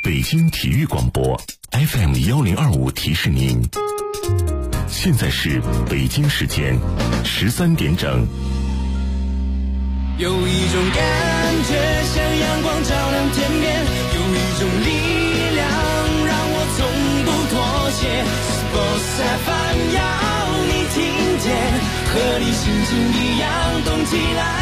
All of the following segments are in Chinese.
北京体育广播 FM1025提示您，现在是北京时间13点整。 有一种感觉像阳光照亮天边，有一种力量让我从不妥协。Sports FM 要你听见，和你心情一样动起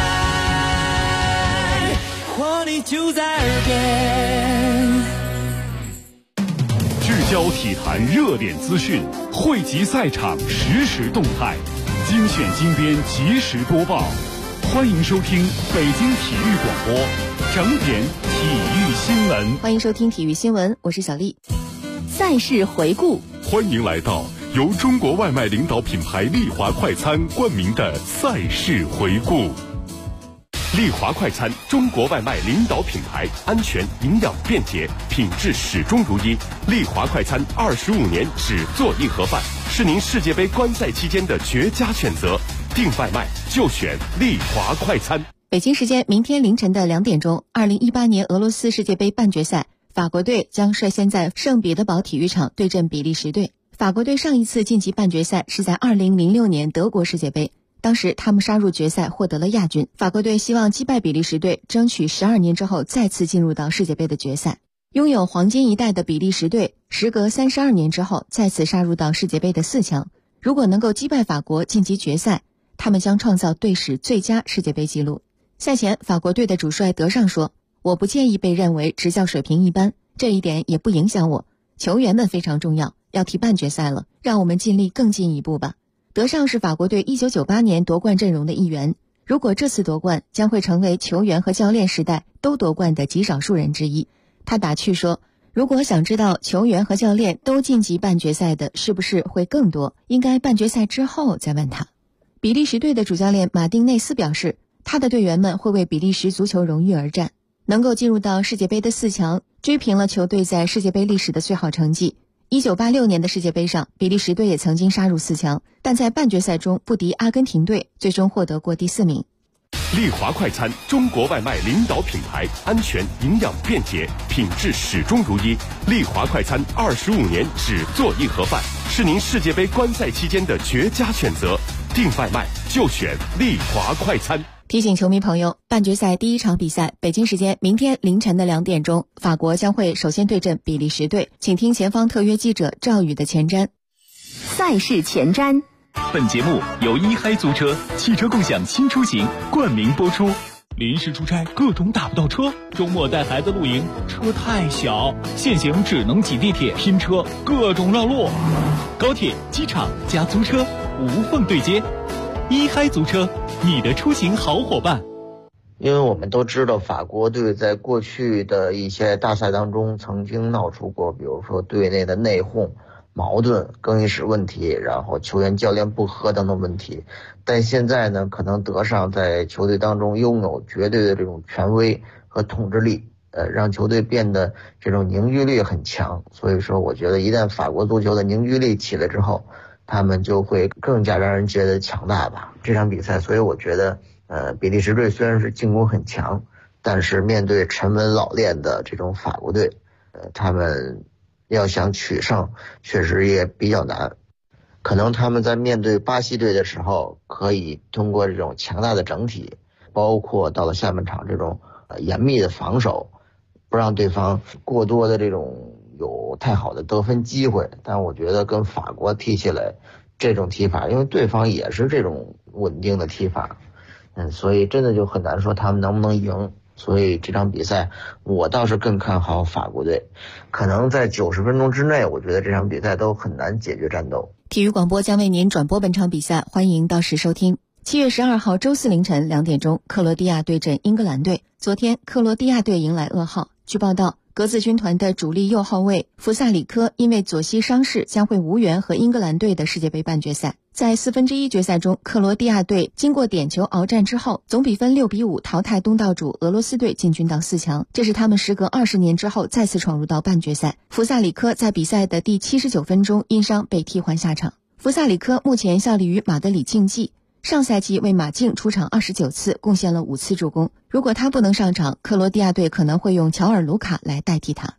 来，活力就在耳边。 聚焦体坛热点资讯，汇集赛场实时动态，精选精编及时播报。欢迎收听北京体育广播整点体育新闻。 欢迎收听体育新闻，我是小丽。赛事回顾， 欢迎来到由中国外卖领导品牌丽华快餐冠名的赛事回顾。丽华快餐，中国外卖领导品牌，安全、营养、便捷，品质始终如一。丽华快餐25年只做一盒饭，是您世界杯观赛期间的绝佳选择。订外卖就选丽华快餐。 北京时间明天凌晨的2点钟，2018年俄罗斯世界杯半决赛，法国队将率先在圣彼得堡体育场对阵比利时队。法国队上一次晋级半决赛是在2006年德国世界杯，当时他们杀入决赛获得了亚军。法国队希望击败比利时队，争取12年之后再次进入到世界杯的决赛。拥有黄金一代的比利时队，时隔32年之后再次杀入到世界杯的4强。如果能够击败法国晋级决赛，他们将创造队史最佳世界杯纪录。赛前，法国队的主帅德尚说：“我不介意被认为执教水平一般，这一点也不影响我。球员们非常重要，要踢半决赛了，让我们尽力更进一步吧。”德尚是法国队1998年夺冠阵容的一员，如果这次夺冠，将会成为球员和教练时代都夺冠的极少数人之一。他打趣说：“如果想知道球员和教练都晋级半决赛的是不是会更多，应该半决赛之后再问他。”比利时队的主教练马丁内斯表示，他的队员们会为比利时足球荣誉而战，能够进入到世界杯的4强，追平了球队在世界杯历史的最好成绩。1986年的世界杯上，比利时队也曾经杀入4强，但在半决赛中不敌阿根廷队，最终获得过第4名。 丽华快餐，中国外卖领导品牌，安全、营养、便捷，品质始终如一。丽华快餐25年只做一盒饭，是您世界杯观赛期间的绝佳选择。订外卖就选丽华快餐。 提醒球迷朋友，半决赛第一场比赛，北京时间明天凌晨的2点钟，法国将会首先对阵比利时队。请听前方特约记者赵宇的前瞻。 赛事前瞻。 本节目由一嗨租车汽车共享新出行冠名播出。临时出差各种打不到车，周末带孩子露营车太小，现行只能挤地铁拼车，各种绕路。高铁、机场加租车无缝对接，一嗨租车，你的出行好伙伴。 因为我们都知道法国队在过去的一些大赛当中曾经闹出过，比如说队内的内讧、矛盾、更衣室问题，然后球员教练不和等等问题。但现在呢，可能德尚在球队当中拥有绝对的这种权威和统治力，让球队变得这种凝聚力很强。所以说我觉得一旦法国足球的凝聚力起来之后，他们就会更加让人觉得强大吧。这场比赛，所以我觉得比利时队虽然是进攻很强，但是面对沉稳老练的这种法国队，他们要想取胜确实也比较难。可能他们在面对巴西队的时候，可以通过这种强大的整体，包括到了下半场这种严密的防守，不让对方过多的这种有太好的得分机会。但我觉得跟法国踢起来这种踢法，因为对方也是这种稳定的踢法，所以真的就很难说他们能不能赢。所以这场比赛我倒是更看好法国队，可能在90分钟之内，我觉得这场比赛都很难解决战斗。 体育广播将为您转播本场比赛，欢迎到时收听。7月12号周四凌晨2点钟，克罗地亚对阵英格兰队。昨天克罗地亚队迎来噩耗，据报道，格子军团的主力右后卫弗萨里科因为左膝伤势将会无缘和英格兰队的世界杯半决赛。在1/4决赛中，克罗地亚队经过点球鏖战之后，总比分6-5淘汰东道主俄罗斯队，进军到4强。这是他们时隔20年之后再次闯入到半决赛。弗萨里科在比赛的第79分钟因伤被替换下场。弗萨里科目前效力于马德里竞技，上赛季为马竞出场29次，贡献了5次助攻。如果他不能上场，克罗地亚队可能会用乔尔卢卡来代替他。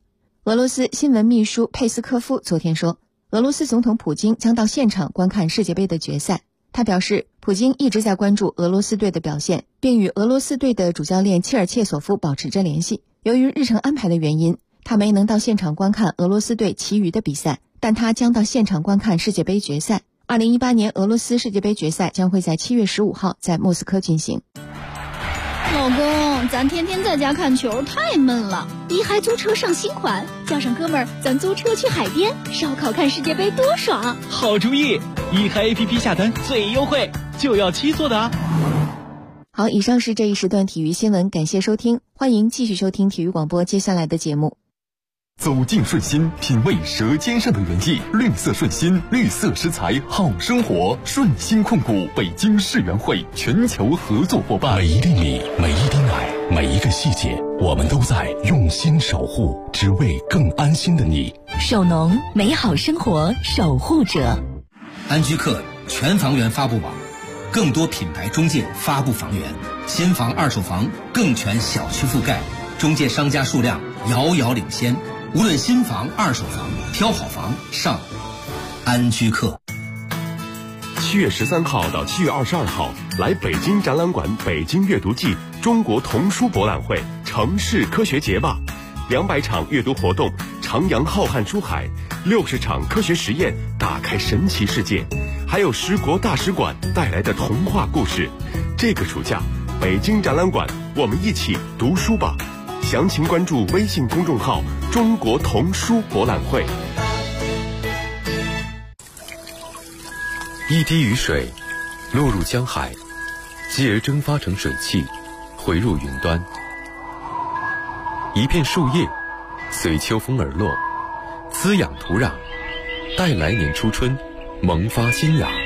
俄罗斯新闻秘书佩斯科夫昨天说，俄罗斯总统普京将到现场观看世界杯的决赛。他表示，普京一直在关注俄罗斯队的表现，并与俄罗斯队的主教练切尔切索夫保持着联系。由于日程安排的原因，他没能到现场观看俄罗斯队其余的比赛，但他将到现场观看世界杯决赛。2018年俄罗斯世界杯决赛将会在7月15号在莫斯科进行。 老公，咱天天在家看球太闷了，一嗨租车上新款，叫上哥们儿，咱租车去海边烧烤看世界杯多爽！ 好主意，一嗨 APP 下单最优惠，就要7座的啊！ 好，以上是这一时段体育新闻，感谢收听，欢迎继续收听体育广播接下来的节目。 走进顺心，品味舌尖上的原意。绿色顺心，绿色食材好生活。顺心控股北京世园会全球合作伙伴。 每一粒米，每一滴奶，每一个细节，我们都在用心守护，只为更安心的你。 首农，美好生活守护者。 安居客全房源发布网，更多品牌中介发布房源，新房二手房更全小区覆盖，中介商家数量遥遥领先。无论新房、二手房，挑好房上安居客。 7月13号到7月22号，来北京展览馆北京阅读季中国童书博览会城市科学节吧，200场阅读活动，徜徉浩瀚书海，60场科学实验，打开神奇世界，还有10国大使馆带来的童话故事。这个暑假，北京展览馆，我们一起读书吧。详情关注微信公众号中国童书博览会。 一滴雨水落入江海，继而蒸发成水汽，回入云端。一片树叶随秋风而落，滋养土壤，待来年初春萌发新芽。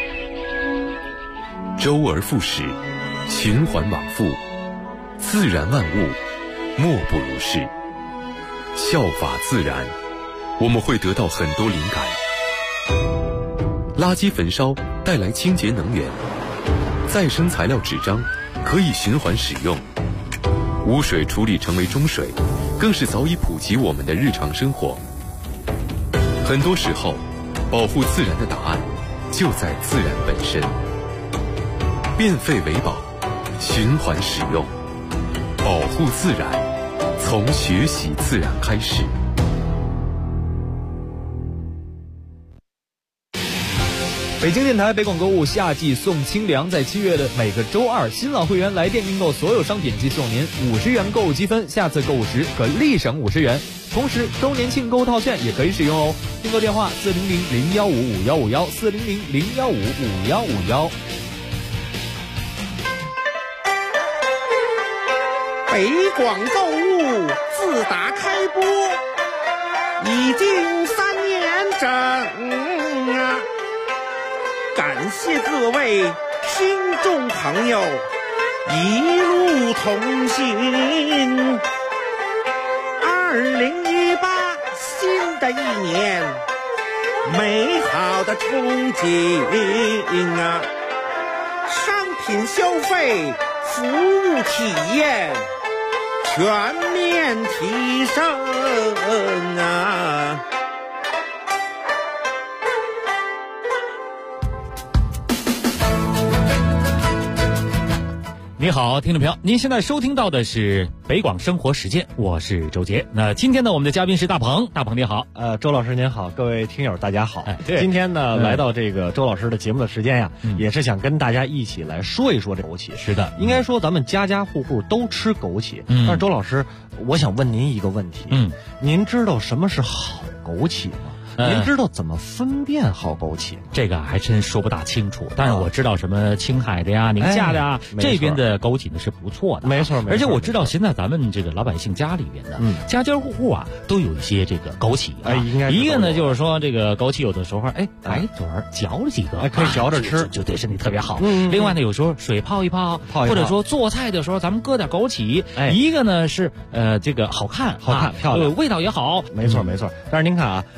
周而复始，循环往复，自然万物莫不如是。效法自然，我们会得到很多灵感。垃圾焚烧带来清洁能源，再生材料纸张可以循环使用，污水处理成为中水，更是早已普及我们的日常生活。很多时候，保护自然的答案就在自然本身。变废为宝，循环使用，保护自然，从学习自然开始。 北京电台北广购物夏季送清凉，在7月的每个周二，新老会员来电订购所有商品即送您50元购物积分，下次购物时可立省50元。同时，周年庆购物套券也可以使用哦。订购电话400-015-5151 400-015-5151。 北广购物自打开播已经3年整啊！感谢各位听众朋友一路同行。2018新的一年，美好的憧憬啊！商品消费、服务体验全面提升啊！ 你好，听众朋友，您现在收听到的是北广生活实践，我是周杰。那今天呢，我们的嘉宾是大鹏，大鹏你好。 周老师您好，各位听友大家好。 对， 今天呢，来到这个周老师的节目的时间呀，也是想跟大家一起来说一说这枸杞。 是的， 应该说咱们家家户户都吃枸杞。但是周老师，我想问您一个问题。您知道什么是好枸杞吗？您知道怎么分辨好枸杞吗？ 这个还真说不大清楚，但是我知道什么青海的呀、宁夏的呀，这边的枸杞呢是不错的， 没错。 而且我知道现在咱们这个老百姓家里边呢，家家户户啊都有一些这个枸杞啊。 应该一个呢就是说这个枸杞有的时候白嘴嚼了几个， 可以嚼着吃， 就对身体特别好。另外呢，有时候水泡一泡，或者说做菜的时候咱们搁点枸杞。一个呢是这个好看漂亮，味道也好。 没错。但是您看啊，周老师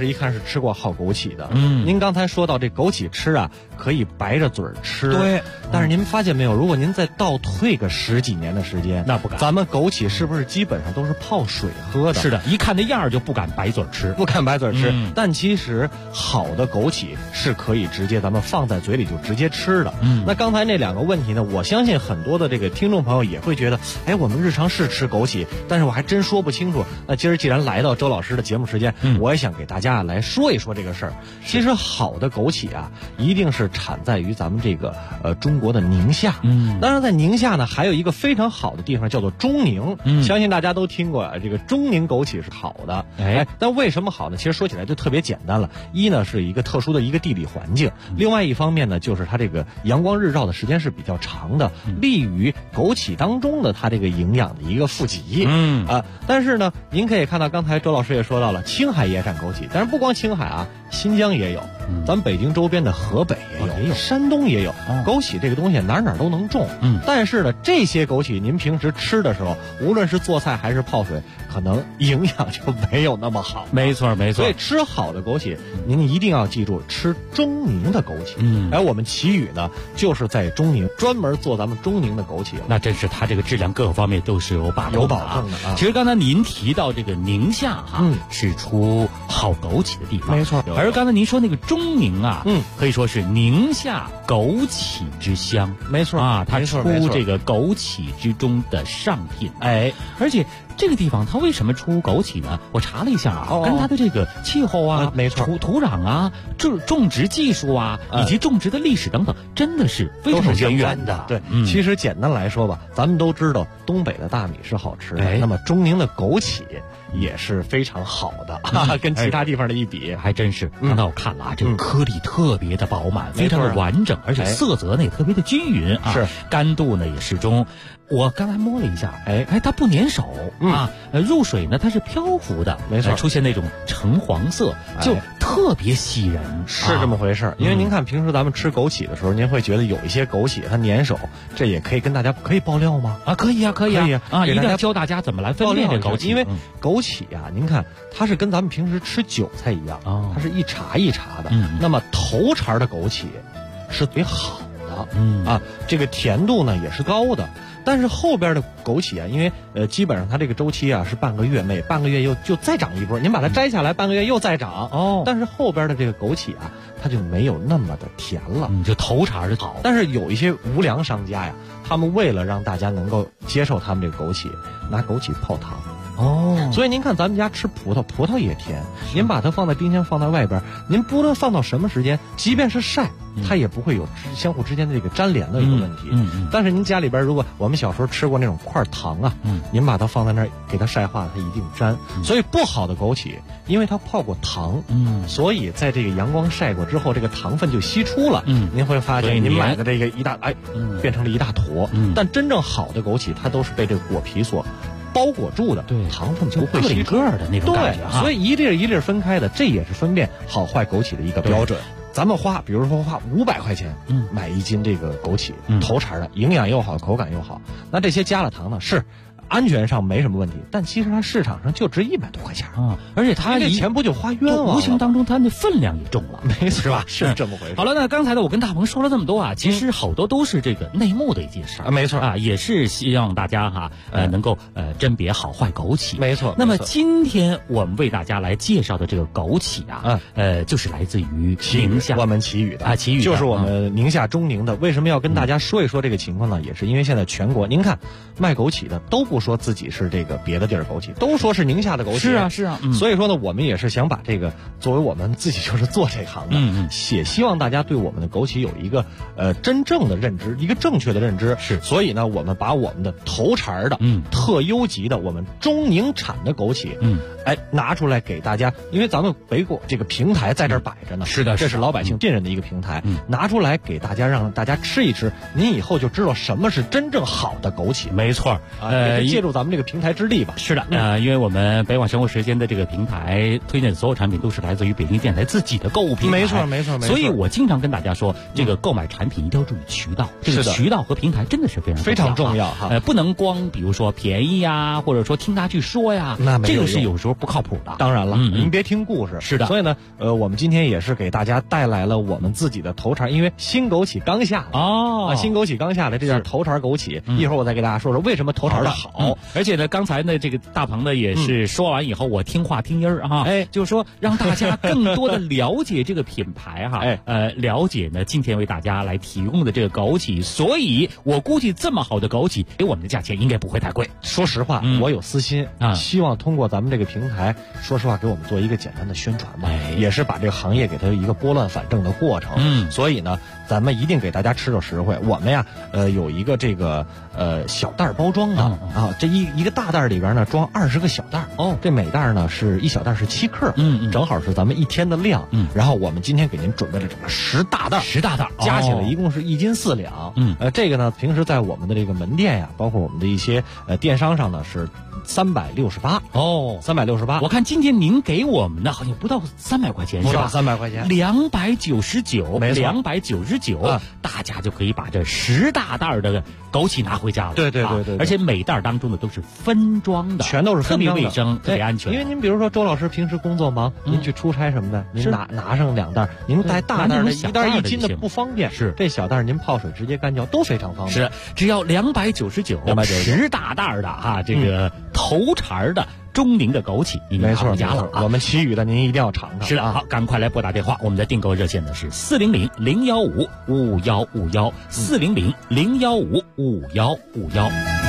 师一看是吃过好枸杞的。您刚才说到这枸杞吃啊，可以白着嘴吃。 对。 但是您发现没有，如果您再倒退个10几年的时间， 那不敢。 咱们枸杞是不是基本上都是泡水喝的？ 是的，一看那样就不敢白嘴吃， 不敢白嘴吃。但其实好的枸杞是可以直接咱们放在嘴里就直接吃的。那刚才那2个问题呢，我相信很多的这个听众朋友也会觉得，哎，我们日常是吃枸杞，但是我还真说不清楚。那今儿既然来到周老师的节目时间，我也想给大家来说一说这个事儿。其实好的枸杞啊，一定是产在于咱们这个中国的宁夏。当然在宁夏呢，还有一个非常好的地方叫做中宁。相信大家都听过这个中宁枸杞是好的。但为什么好呢？其实说起来就特别简单了。一呢是一个特殊的一个地理环境，另外一方面呢就是它这个阳光日照的时间是比较长的，利于枸杞当中的它这个营养的一个富集。但是呢，您可以看到刚才周老师也说到了，青海也产枸杞，但是不光青海啊，新疆也有，咱们北京周边的河北也有，山东也有。枸杞这个东西哪都能种。但是呢，这些枸杞您平时吃的时候，无论是做菜还是泡水，可能营养就没有那么好。 没错。 所以吃好的枸杞，您一定要记住吃中宁的枸杞。我们奇宇呢，就是在中宁专门做咱们中宁的枸杞。 那真是它这个质量各个方面都是有保证的啊。其实刚才您提到这个宁夏是出好枸杞的地方， 没错。 而刚才您说那个中宁啊，可以说是宁夏枸杞之乡， 没错啊，它出这个枸杞之中的上品。而且这个地方它为什么出枸杞呢？我查了一下啊，跟它的这个气候啊， 没错， 土壤啊，种植技术啊，以及种植的历史等等，真的是非常渊源的。 对，其实简单来说吧，咱们都知道东北的大米是好吃的，那么中宁的枸杞也是非常好的，跟其他地方的一比， 还真是。刚才我看了啊，这个颗粒特别的饱满，非常的完整，而且色泽呢也特别的均匀啊， 是干度呢也适中。我刚才摸了一下，它不粘手啊，入水呢它是漂浮的， 没错， 出现那种橙黄色，就特别吸人， 是这么回事。因为您看平时咱们吃枸杞的时候，您会觉得有一些枸杞它粘手，这也可以跟大家可以爆料吗？ 可以啊，一定要教大家怎么来分辨这枸杞。 因为枸杞啊，您看它是跟咱们平时吃韭菜一样，它是一茬一茬的。那么头茬的枸杞是最好的，这个甜度呢也是高的。但是后边的枸杞啊，因为基本上它这个周期啊是半个月，每半个月就再长一波，您把它摘下来，半个月又再长。但是后边的这个枸杞啊，它就没有那么的甜了， 就头茬是好。 但是有一些无良商家呀，他们为了让大家能够接受他们这个枸杞，拿枸杞泡汤。所以您看咱们家吃葡萄也甜，您把它放在冰箱放在外边，您不论放到什么时间，即便是晒，它也不会有相互之间的这个粘连的一个问题。但是您家里边如果我们小时候吃过那种块糖啊，您把它放在那儿给它晒化了，它一定粘。所以不好的枸杞，因为它泡过糖，所以在这个阳光晒过之后，这个糖分就析出了。您会发现您买的这个变成了一大坨。但真正好的枸杞，它都是被这个果皮所包裹住的，糖分不会吸个的那种感觉所以一粒分开的，这也是分辨好坏枸杞的一个标准。咱们比如说花500块钱，买1斤这个枸杞，头茬的，营养又好，口感又好，那这些加了糖呢，是安全上没什么问题，但其实它市场上就值100多块钱啊，而且它这钱不就花冤枉了？ 无形当中它那分量也重了， 没错， 是吧？ 是这么回事。 好了，那刚才呢，我跟大鹏说了这么多啊，其实好多都是这个内幕的一件事， 没错啊，也是希望大家能够甄别好坏枸杞， 没错。 那么今天我们为大家来介绍的这个枸杞啊，就是来自于宁夏， 我们奇宇的奇宇就是我们宁夏中宁的。为什么要跟大家说一说这个情况呢？也是因为现在全国，您看卖枸杞的都不说自己是这个别的地儿枸杞，都说是宁夏的枸杞。 是啊， 所以说呢，我们也是想把这个作为我们自己就是做这行的，也希望大家对我们的枸杞有一个真正的认知，一个正确的认知。 是， 所以呢，我们把我们的头茬的特优级的我们中宁产的枸杞，拿出来给大家，因为咱们北果这个平台在这儿摆着呢， 是的， 这是老百姓信任的一个平台，拿出来给大家，让大家吃一吃，您以后就知道什么是真正好的枸杞。 没错， 借助咱们这个平台之力吧。 是的，因为我们北网生活时间的这个平台推荐的所有产品都是来自于北京电台自己的购物平台。 没错没错没错。 所以我经常跟大家说，这个购买产品一定要注意渠道，这个渠道和平台真的是非常重要哈。 不能光比如说便宜呀，或者说听他去说呀， 那这个是有时候不靠谱的。 当然了，您别听故事。 是的。 所以呢，我们今天也是给大家带来了我们自己的头茬，因为新枸杞刚下哦， 新枸杞刚下来，这叫头茬枸杞。一会儿我再给大家说说为什么头茬的好。 而且呢，刚才呢这个大鹏呢也是说完以后，我听话听音儿哈，就是说让大家更多的了解这个品牌哈，了解呢今天为大家来提供的这个枸杞，所以我估计这么好的枸杞给我们的价钱应该不会太贵。 说实话，我有私心希望通过咱们这个平台，说实话给我们做一个简单的宣传吧，也是把这个行业给它一个拨乱反正的过程。所以呢，咱们一定给大家吃着实惠。我们呀，有一个这个小袋包装的这一个大袋里边呢装20个小袋这每袋呢是1小袋是7克，正好是咱们1天的量。然后我们今天给您准备了整个10大袋，加起来一共是1斤4两。这个呢，平时在我们的这个门店呀，包括我们的一些电商上呢是368 哦 ，368。 我看今天您给我们的好像不到300块钱， 不到300块钱 ，299， 没错 ，299，大家就可以把这10大袋的枸杞拿回家了。 对， 而且每袋当中的都是分装的， 全都是分装的， 特别卫生，特别安全。 因为您比如说周老师平时工作忙，您去出差什么的，您拿上2袋，您带大袋的1袋1斤的不方便。 是这小袋您泡水直接干嚼都非常方便。 是，只要299，10大袋的这个头茬的中宁的枸杞，你拿回家了。 我们其余的您一定要尝尝。 是的，好，赶快来拨打电话，我们的订购热线呢是400-015-5151，400-015-5151。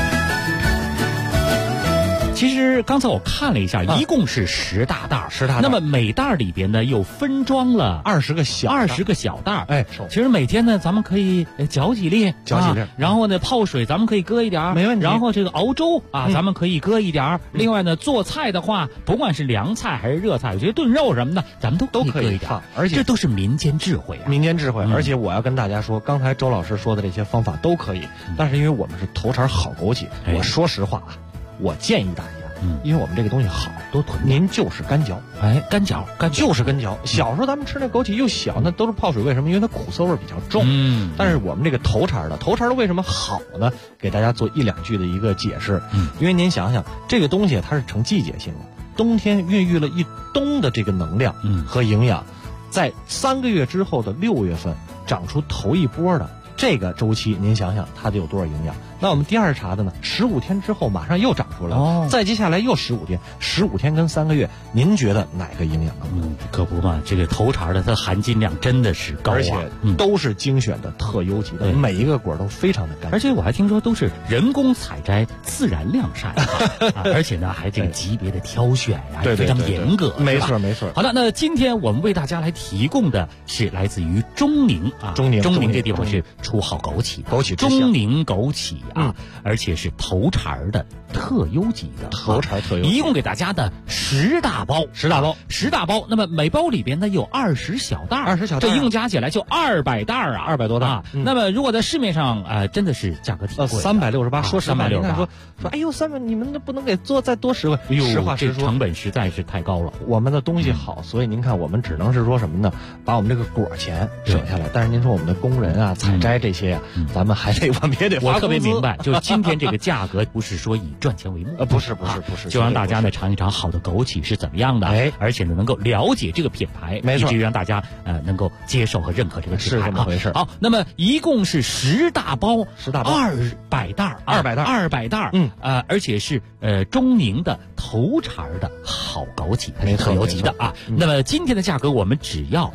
其实刚才我看了一下，一共是10大袋，10大袋。那么每袋里边呢又分装了 20个小袋。其实每天呢咱们可以搅几粒，然后呢泡水咱们可以搁一点， 没问题。 然后这个熬粥咱们可以搁一点。另外呢做菜的话，不管是凉菜还是热菜，我觉得炖肉什么的咱们都可以搁一点。 而且这都是民间智慧啊， 而且我要跟大家说，刚才周老师说的这些方法都可以，但是因为我们是头茬好枸杞，我说实话啊，我建议大家。因为我们这个东西好， 多囤， 您就是干嚼， 干嚼就是干嚼。小时候咱们吃那枸杞又小，那都是泡水，为什么？因为它苦涩味比较重。但是我们这个头茬的为什么好呢？给大家做1、2句的一个解释。因为您想想，这个东西它是成季节性的，冬天孕育了一冬的这个能量和营养，在3个月之后的6月份长出头一波的这个周期，您想想它得有多少营养？那我们第2茬的呢，15天之后马上又长出来了，再接下来又15天，15天跟3个月，您觉得哪个营养更多？ 可不嘛，这个头茬的它含金量真的是高， 而且都是精选的特优级的，每一个果都非常的干净。 而且我还听说都是人工采摘、自然晾晒，而且呢还这个级别的挑选呀，非常严格。 没错。 好的，那今天我们为大家来提供的是来自于中宁中宁这地方是出好枸杞的，中宁枸杞。而且是头茬的特优级的，一共给大家的10大包，那么每包里边呢有20小袋，这一共加起来就200袋 ，200多袋。 那么如果在市面上真的是价格挺贵 ，368，说 368， 说哎呦300，你们不能给再多10块？实话实说， 这成本实在是太高了。 我们的东西好，所以您看我们只能是说什么呢？把我们这个果钱省下来，但是您说我们的工人采摘这些咱们我们也得发工资。 我特别明白，就是今天这个价格不是说以赚钱为目， 不是， 就让大家呢尝一尝好的枸杞是怎么样的，而且呢能够了解这个品牌，以至于让大家能够接受和认可这个品牌， 是这么回事。 好，那么一共是10大包，200袋，200袋，而且是中宁的头茬的好枸杞，它是特优级的啊。那么今天的价格我们只要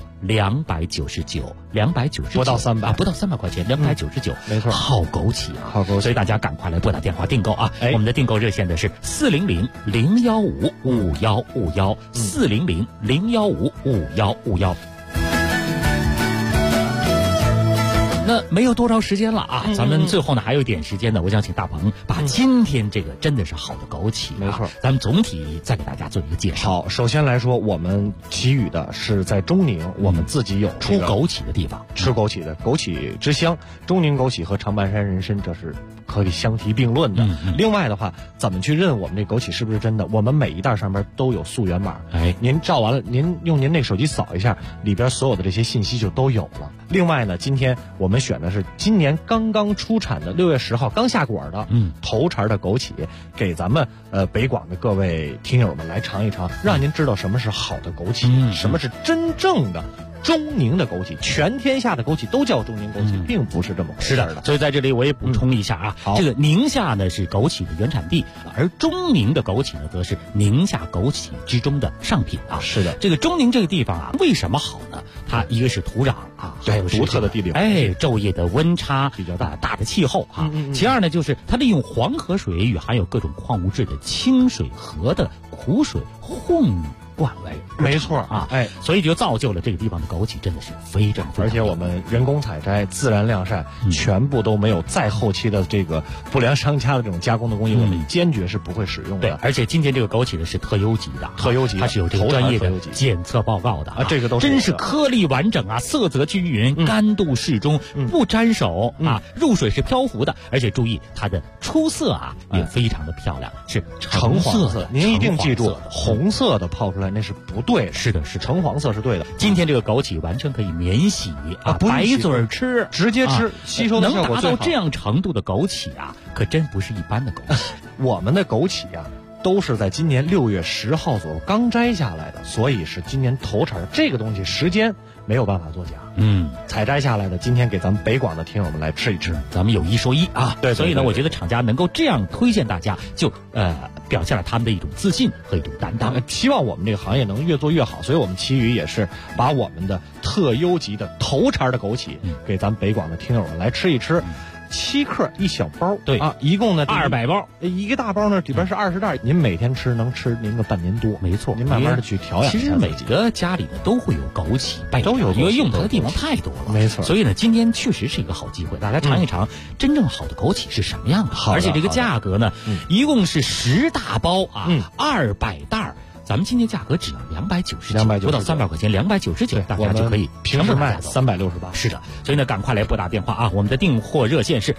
299， 不到300 块钱，299， 没错， 好枸杞，所以大家赶快来拨打电话订购啊！我们的订购热线的是400-015-5151，400-015-5151。 那没有多少时间了啊，咱们最后呢还有一点时间呢，我想请大鹏把今天这个真的是好的枸杞， 没错， 咱们总体再给大家做一个介绍。 好，首先来说，我们给予的是在中宁，我们自己有出枸杞的地方， 吃枸杞的枸杞之乡，中宁枸杞和长白山人参这是可以相提并论的。另外的话，怎么去认我们这枸杞是不是真的？我们每一袋上面都有溯源码，您照完了，您用您那个手机扫一下，里边所有的这些信息就都有了。另外呢，今天我们选的是今年刚刚出产的6月10号刚下果的头茬的枸杞，给咱们北广的各位听友们来尝一尝，让您知道什么是好的枸杞，什么是真正的中宁的枸杞。全天下的枸杞都叫中宁枸杞，并不是这么回事的。 所以在这里我也补充一下啊，这个宁夏呢是枸杞的原产地，而中宁的枸杞呢则是宁夏枸杞之中的上品啊。 是的， 这个中宁这个地方啊，为什么好呢？它一个是土壤啊，还有独特的地理， 昼夜的温差比较大的气候啊。其二呢，就是它利用黄河水与含有各种矿物质的清水河的苦水混灌为没错啊，所以就造就了这个地方的枸杞真的是非常， 而且我们人工采摘、自然晾晒，全部都没有再后期的这个不良商家的这种加工的工艺，我们坚决是不会使用的。 对，而且今天这个枸杞呢是特优级的，它是有这个专业的检测报告的啊， 这个都真是颗粒完整啊，色泽均匀，干度适中，不沾手啊，入水是漂浮的，而且注意它的出色啊也非常的漂亮，是橙黄色。 您一定记住，红色的泡出来那是不对的， 是的， 橙黄色是对的。 今天这个枸杞完全可以免洗啊，白嘴吃， 直接吃，吸收的效果最好。 能达到这样程度的枸杞啊，可真不是一般的枸杞。 我们的枸杞啊，都是在今年6月10号左右刚摘下来的，所以是今年头茬。这个东西时间没有办法作假，采摘下来的，今天给咱们北广的听友们来吃一吃， 咱们有一说一啊。 对， 所以呢，我觉得厂家能够这样推荐大家，就表现了他们的一种自信和一种担当。 希望我们这个行业能越做越好，所以我们奇宇也是把我们的特优级的头茬的枸杞给咱们北广的听友们来吃一吃。7克一小包， 对啊，一共呢 200包， 一个大包呢里边是20袋，您每天吃能吃您个半年多， 没错， 您慢慢的去调养。 其实每个家里呢都会有枸杞， 都有， 因为用它的地方太多了， 没错。 所以呢，今天确实是一个好机会，大家尝一尝真正好的枸杞是什么样的。而且这个价格呢，一共是10大包啊，200袋。咱们今天价格只要299，不到300块钱，299，大家就可以平时卖368。 是的，所以呢，赶快来拨打电话啊！我们的订货热线是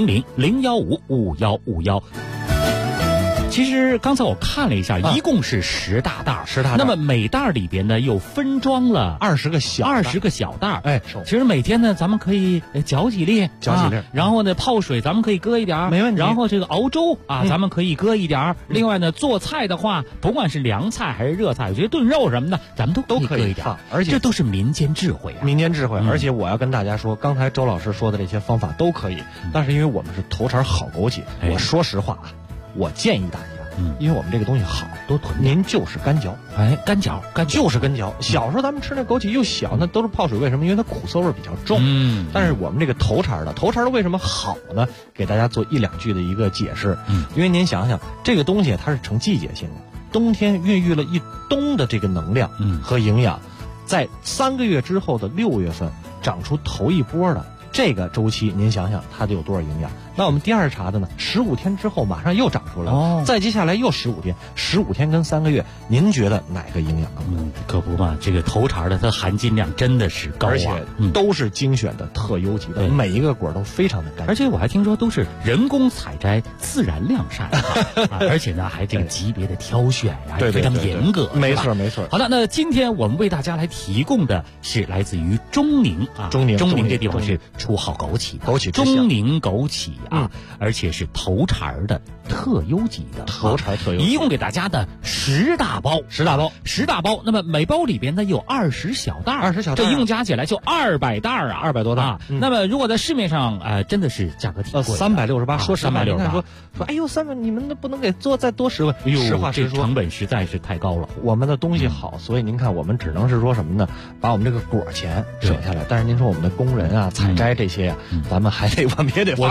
400-015-5151。其实刚才我看了一下，一共是10大袋，10大袋。那么每袋里边呢，又分装了 20个小袋。其实每天呢，咱们可以搅几粒，然后呢，泡水咱们可以搁一点， 没问题。 然后这个熬粥啊，咱们可以搁一点。另外呢，做菜的话，不管是凉菜还是热菜，有些炖肉什么的，咱们都可以搁一点。 而且这都是民间智慧啊， 而且我要跟大家说，刚才周老师说的这些方法都可以，但是因为我们是头茬好枸杞，我说实话啊。我建议大家，因为我们这个东西好， 多囤， 您就是干嚼， 干嚼就是干嚼。小时候咱们吃那枸杞又小，那都是泡水，为什么？因为它苦涩味比较重。但是我们这个头茬的为什么好呢？给大家做1-2句的一个解释。因为您想想，这个东西它是成季节性的，冬天孕育了一冬的这个能量和营养，在3个月之后的6月份长出头一波的。这个周期，您想想它得有多少营养？那我们第二茬的呢？15天之后马上又长出来了，再接下来又15天，15天跟3个月，您觉得哪个营养更高？ 可不嘛，这个头茬的它含金量真的是高啊， 而且都是精选的特优级的，每一个果都非常的干净。 而且我还听说都是人工采摘、自然晾晒，而且呢还这个级别的挑选呀，非常严格。 没错。 好的，那今天我们为大家来提供的是来自于中宁啊，中宁这地方是出好枸杞的，中宁枸杞啊，而且是头茬的特优级的，一共给大家的10大包。那么每包里边呢有20小袋，这一共加起来就200袋啊 ，200多袋。 那么如果在市面上真的是价格挺贵 ，368，说 368， 说哎呦300，你们不能给做再多10块？实话实说， 成本实在是太高了。 我们的东西好，所以您看我们只能是说什么呢？把我们这个果钱省下来，但是您说我们的工人啊、采摘这些呀，咱们还得我们也得发工资。 我特别明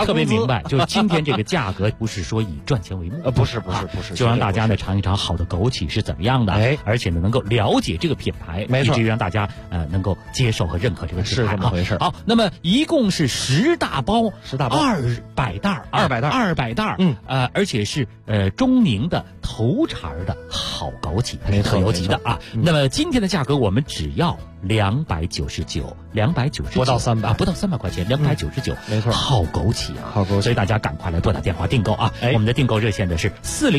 白，就是今天这个价格不是说以赚钱为目， 不是， 就让大家呢尝一尝好的枸杞是怎么样的，而且呢能够了解这个品牌， 没错， 以至于让大家能够接受和认可这个品牌， 是这么回事。 好，那么一共是10大包，200袋，200袋，而且是中宁的头茬的好枸杞，它是特优级的啊。那么今天的价格我们只要299， 不到300 块钱，299， 没错， 好枸杞啊， 好枸杞， 所以大家赶快来拨打电话订购啊！我们的订购热线的是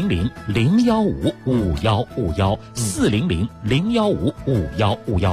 400-015-5151，400-015-5151。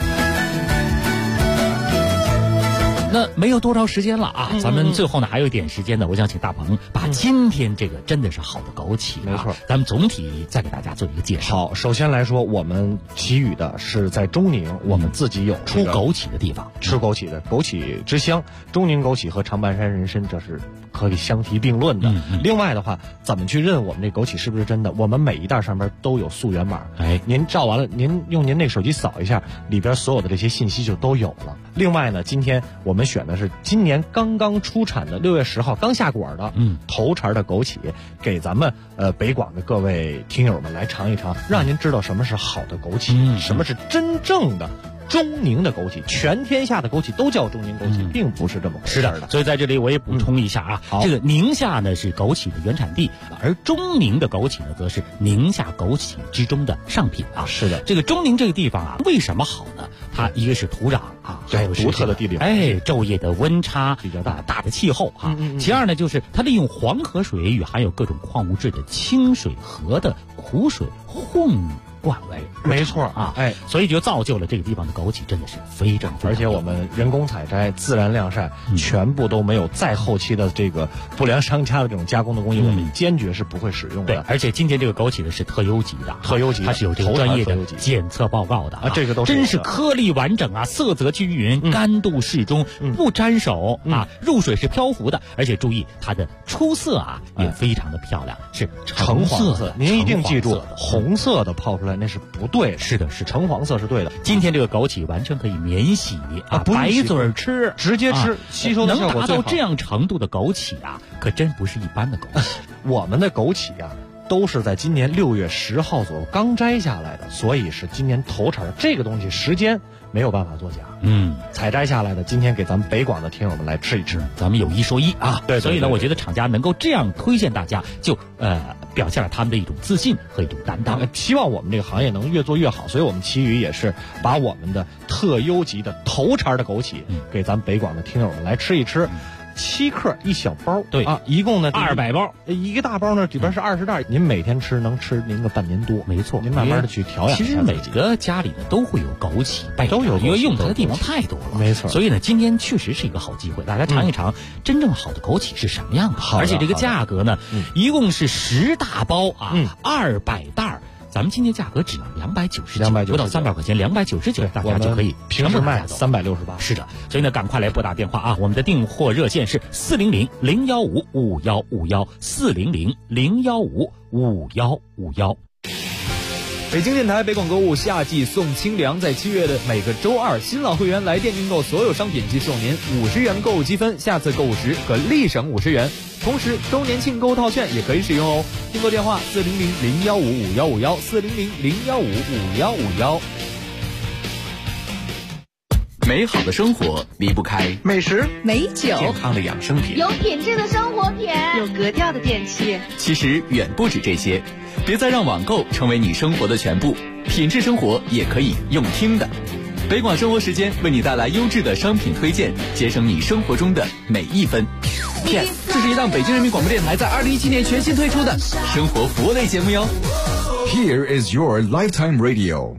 那没有多少时间了啊，咱们最后呢还有一点时间呢，我想请大鹏把今天这个真的是好的枸杞， 没错， 咱们总体再给大家做一个介绍。 好，首先来说，我们给予的是在中宁，我们自己有出枸杞的地方， 吃枸杞的枸杞之乡，中宁枸杞和长白山人参这是可以相提并论的。另外的话，怎么去认我们这枸杞是不是真的？我们每一袋上面都有溯源码，您照完了，您用您那手机扫一下，里边所有的这些信息就都有了。另外呢，今天我们选的是今年刚刚出产的6月10号刚下果的头茬的枸杞，给咱们北广的各位听友们来尝一尝，让您知道什么是好的枸杞，什么是真正的中宁的枸杞。全天下的枸杞都叫中宁枸杞，并不是这么回事的。 所以在这里我也补充一下啊，这个宁夏呢是枸杞的原产地，而中宁的枸杞呢则是宁夏枸杞之中的上品啊。 是的， 这个中宁这个地方啊，为什么好呢？它一个是土壤啊，还有独特的地理， 昼夜的温差比较大的气候啊。其二呢，就是它利用黄河水与含有各种矿物质的清水河的苦水混灌为， 没错啊，所以就造就了这个地方的枸杞真的是非常， 而且我们人工采摘、自然晾晒，全部都没有再后期的这个不良商家的这种加工的工艺，我们坚决是不会使用的。 对，而且今天这个枸杞呢是特优级的，它是有这个专业的检测报告的啊， 这个都真是颗粒完整啊，色泽均匀，干度适中，不沾手啊，入水是漂浮的，而且注意它的出色啊也非常的漂亮，是橙黄色。 您一定记住，红色的泡出来那是不对的， 是的， 橙黄色是对的。 今天这个枸杞完全可以免洗啊，白嘴吃， 直接吃，吸收的效果最好。 能达到这样程度的枸杞啊，可真不是一般的枸杞。 我们的枸杞啊，都是在今年6月10号左右刚摘下来的，所以是今年头茬。这个东西时间没有办法作假，采摘下来的，今天给咱们北广的听友们来吃一吃， 咱们有一说一啊。 对， 所以呢，我觉得厂家能够这样推荐大家，就表现了他们的一种自信和一种担当。 希望我们这个行业能越做越好，所以我们奇宇也是把我们的特优级的头茬的枸杞给咱们北广的听友们来吃一吃。7克一小包， 对啊，一共呢 200包， 一个大包呢里边是20袋，您每天吃能吃您个半年多， 没错， 您慢慢的去调养。 其实每个家里呢都会有枸杞，都有，因为用它的地方太多了， 没错。 所以呢，今天确实是一个好机会，大家尝一尝真正好的枸杞是什么样的，而且这个价格呢，一共是10大包啊，200袋。咱们今天价格只要299，不到300块钱，299，大家就可以平时卖368。 是的，所以呢，赶快来拨打电话啊！我们的订货热线是400-015-5151，400-015-5151。 北京电台北广购物夏季送清凉，在7月的每个周二，新老会员来电订购所有商品即送您50元购物积分，下次购物时可立省50元。同时，周年庆购物套券也可以使用哦。订购电话400-015-5151，400-015-5151。 美好的生活离不开美食、 美酒、 健康的养生品、 有品质的生活品、 有格调的电器。 其实远不止这些，别再让网购成为你生活的全部，品质生活也可以用听的。北广生活时间为你带来优质的商品推荐，节省你生活中的每一分。Yes， 这是一档北京人民广播电台在2017年全新推出的生活服务类节目哟。 Here is your lifetime radio。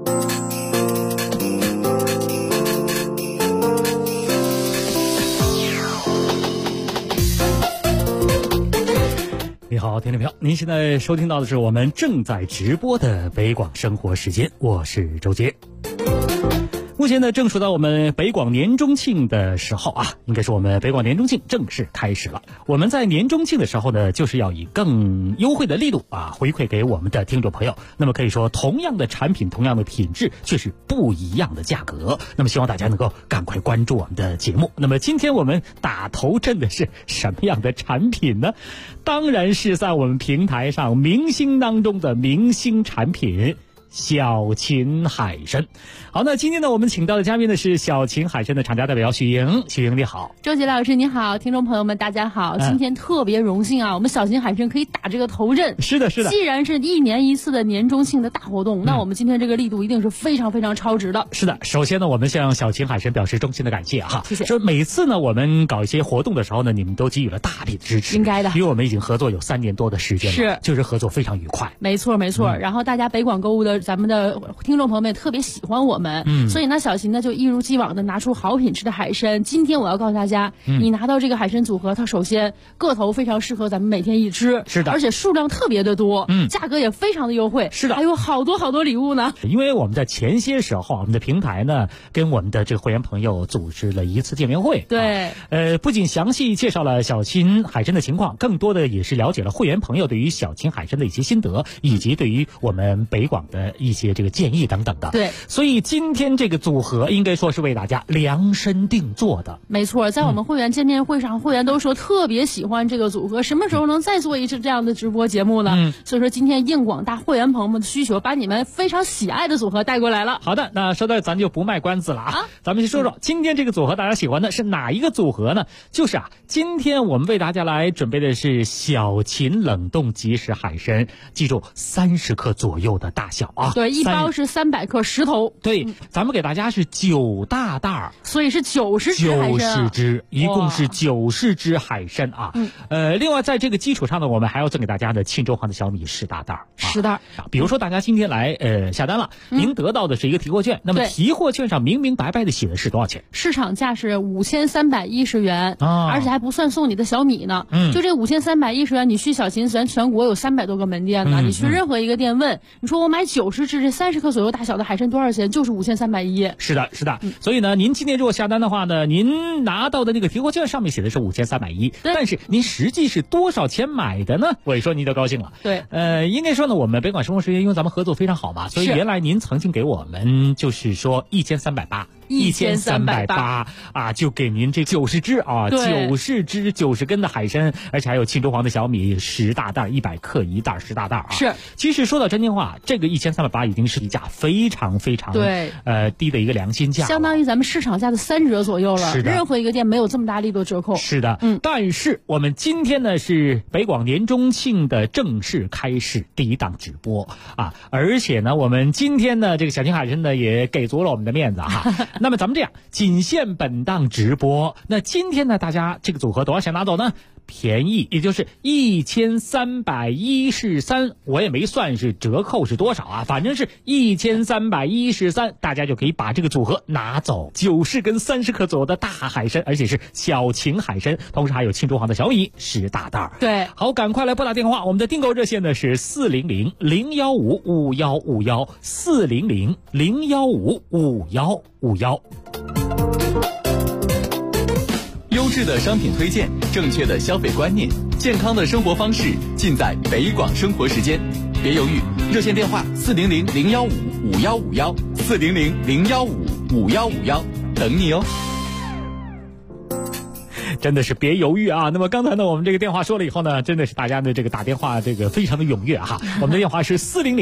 你好，听众朋友，您现在收听到的是我们正在直播的北广生活时间，我是周杰。目前呢，正处到我们北广年中庆的时候啊，应该说我们北广年中庆正式开始了。我们在年中庆的时候呢，就是要以更优惠的力度啊，回馈给我们的听众朋友。那么可以说，同样的产品，同样的品质，却是不一样的价格。那么希望大家能够赶快关注我们的节目。那么今天我们打头阵的是什么样的产品呢？当然是在我们平台上明星当中的明星产品。小秦海参。好，那今天呢，我们请到的嘉宾呢是小秦海参的厂家代表许莹。许莹你好。 周杰老师你好，听众朋友们大家好。今天特别荣幸啊，我们小秦海参可以打这个头阵。 是的，是的。 既然是1年1次的年中庆的大活动，那我们今天这个力度一定是非常非常超值的。 是的，首先呢，我们向小秦海参表示衷心的感谢哈。 谢谢。 说每次呢，我们搞一些活动的时候呢，你们都给予了大力的支持。 应该的。 因为我们已经合作有3年多的时间了， 是， 就是合作非常愉快。 没错，没错。然后大家北广购物的咱们的听众朋友们也特别喜欢我们，所以呢，小秦呢就一如既往的拿出好品质的海参。今天我要告诉大家，你拿到这个海参组合，它首先个头非常适合咱们每天一吃， 是的， 而且数量特别的多，价格也非常的优惠， 是的， 还有好多好多礼物呢。 因为我们在前些时候，我们的平台呢跟我们的这个会员朋友组织了一次见面会， 对， 不仅详细介绍了小秦海参的情况，更多的也是了解了会员朋友对于小秦海参的一些心得，以及对于我们北广的一些这个建议等等的。 对， 所以今天这个组合应该说是为大家量身定做的。 没错，在我们会员见面会上，会员都说特别喜欢这个组合，什么时候能再做一次这样的直播节目呢？所以说今天应广大会员朋友们的需求，把你们非常喜爱的组合带过来了。 好的，那说到咱就不卖关子了啊，咱们先说说今天这个组合大家喜欢的是哪一个组合呢？就是今天我们为大家来准备的是小秦冷冻即食海参，记住30克左右的大小啊。 对，一包是300克10头。 对，咱们给大家是9大袋， 所以是90只海参 ，90只，一共是90只海参啊。另外在这个基础上呢，我们还要赠给大家的庆州行的小米10大袋 ，10袋。 比如说大家今天来下单了，您得到的是一个提货券，那么提货券上明明白白的写的是多少钱？ 市场价是5310元，而且还不算送你的小米呢。就这5310元，你去小秦咱全国有300多个门店呢，你去任何一个店问，你说我买90只这30克左右大小的海参多少钱？就是5310。 是的，是的。所以呢，您今天如果下单的话呢，您拿到的那个提货券上面写的是5310，但是您实际是多少钱买的呢？我一说您就高兴了。 对， 应该说呢，我们北广生活实验因为咱们合作非常好嘛，所以原来您曾经给我们就是说1380啊，就给您这90只啊，90只90根的海参，而且还有庆州黄的小米10大袋，100克一袋10大袋啊。 是， 其实说到真心话，这个1380已经是一价非常非常低的一个良心价， 相当于咱们市场价的3折左右了。 是的， 任何一个店没有这么大力度折扣。 是的，但是我们今天呢是北广年中庆的正式开始第1档直播啊，而且呢我们今天呢这个小秦海参呢也给足了我们的面子哈。那么咱们这样，仅限本档直播。那今天呢大家这个组合多少钱拿走呢？便宜，也就是1313，我也没算是折扣是多少啊，反正是1313，大家就可以把这个组合拿走，90根30克左右的大海参，而且是小秦海参，同时还有庆州行的小米10大袋。 对， 好，赶快来拨打电话，我们的订购热线呢是400-015-5151，400-015-5151。 优质的商品推荐，正确的消费观念，健康的生活方式，尽在北广生活时间。别犹豫，热线电话400-015-5151，400-015-5151，等你哦。 真的是别犹豫啊！那么刚才呢，我们这个电话说了以后呢，真的是大家的这个打电话这个非常的踊跃哈。我们的电话是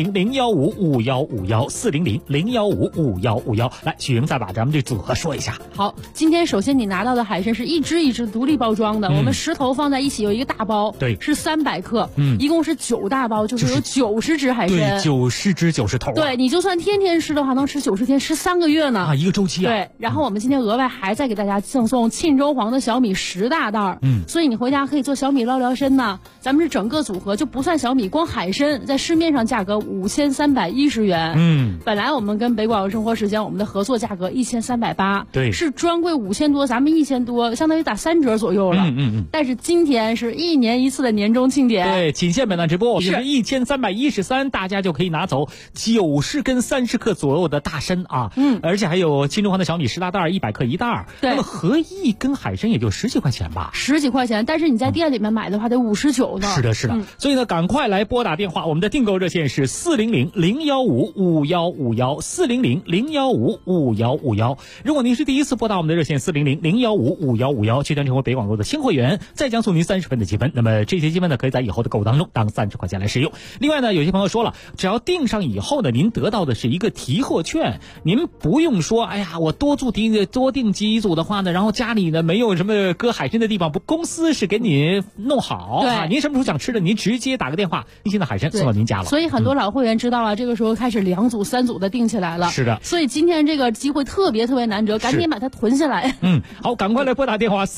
400-015-5151，400-015-5151。来，许莹再把咱们这组合说一下。 好，今天首先你拿到的海参是一只一只独立包装的，我们10头放在一起有一个大包， 对， 是300克，一共是9大包，就是有90只海参， 对，90只90头。 对，你就算天天吃的话，能吃90天，吃3个月呢啊，一个周期啊。 对，然后我们今天额外还再给大家赠送庆州黄的小米 10大袋，所以你回家可以做小米捞聊参呢。咱们是整个组合，就不算小米，光海参在市面上价格5310元。本来我们跟北广生活时间我们的合作价格1380， 对， 是专柜5000多，咱们1000多，相当于打3折左右了。但是今天是1年1次的年终庆典， 对，仅限本档直播，是1313，大家就可以拿走90根30克左右的大参啊。而且还有青州黄的小米10大袋，100克1袋。 对， 那么合一根海参也就10几块钱吧 ，10几块钱，但是你在店里面买的话得59呢。 是的，是的。所以呢，赶快来拨打电话，我们的订购热线是400-015-5151，400-015-5151。如果您是第一次拨打我们的热线400-015-5151，这段成为北广购的新会员，再将送您30分的积分。那么这些积分呢，可以在以后的购物当中当30块钱来使用。另外呢，有些朋友说了，只要订上以后呢，您得到的是一个提货券，您不用说，哎呀，我多订几组的话呢，然后家里呢没有什么搁海参的地方，公司是给你弄好啊。您什么时候想吃的，您直接打个电话，新鲜的海参送到您家了。 所以很多老会员知道了，这个时候开始2组3组的订起来了。 是的， 所以今天这个机会特别难得，赶紧把它囤下来。 好，赶快来拨打电话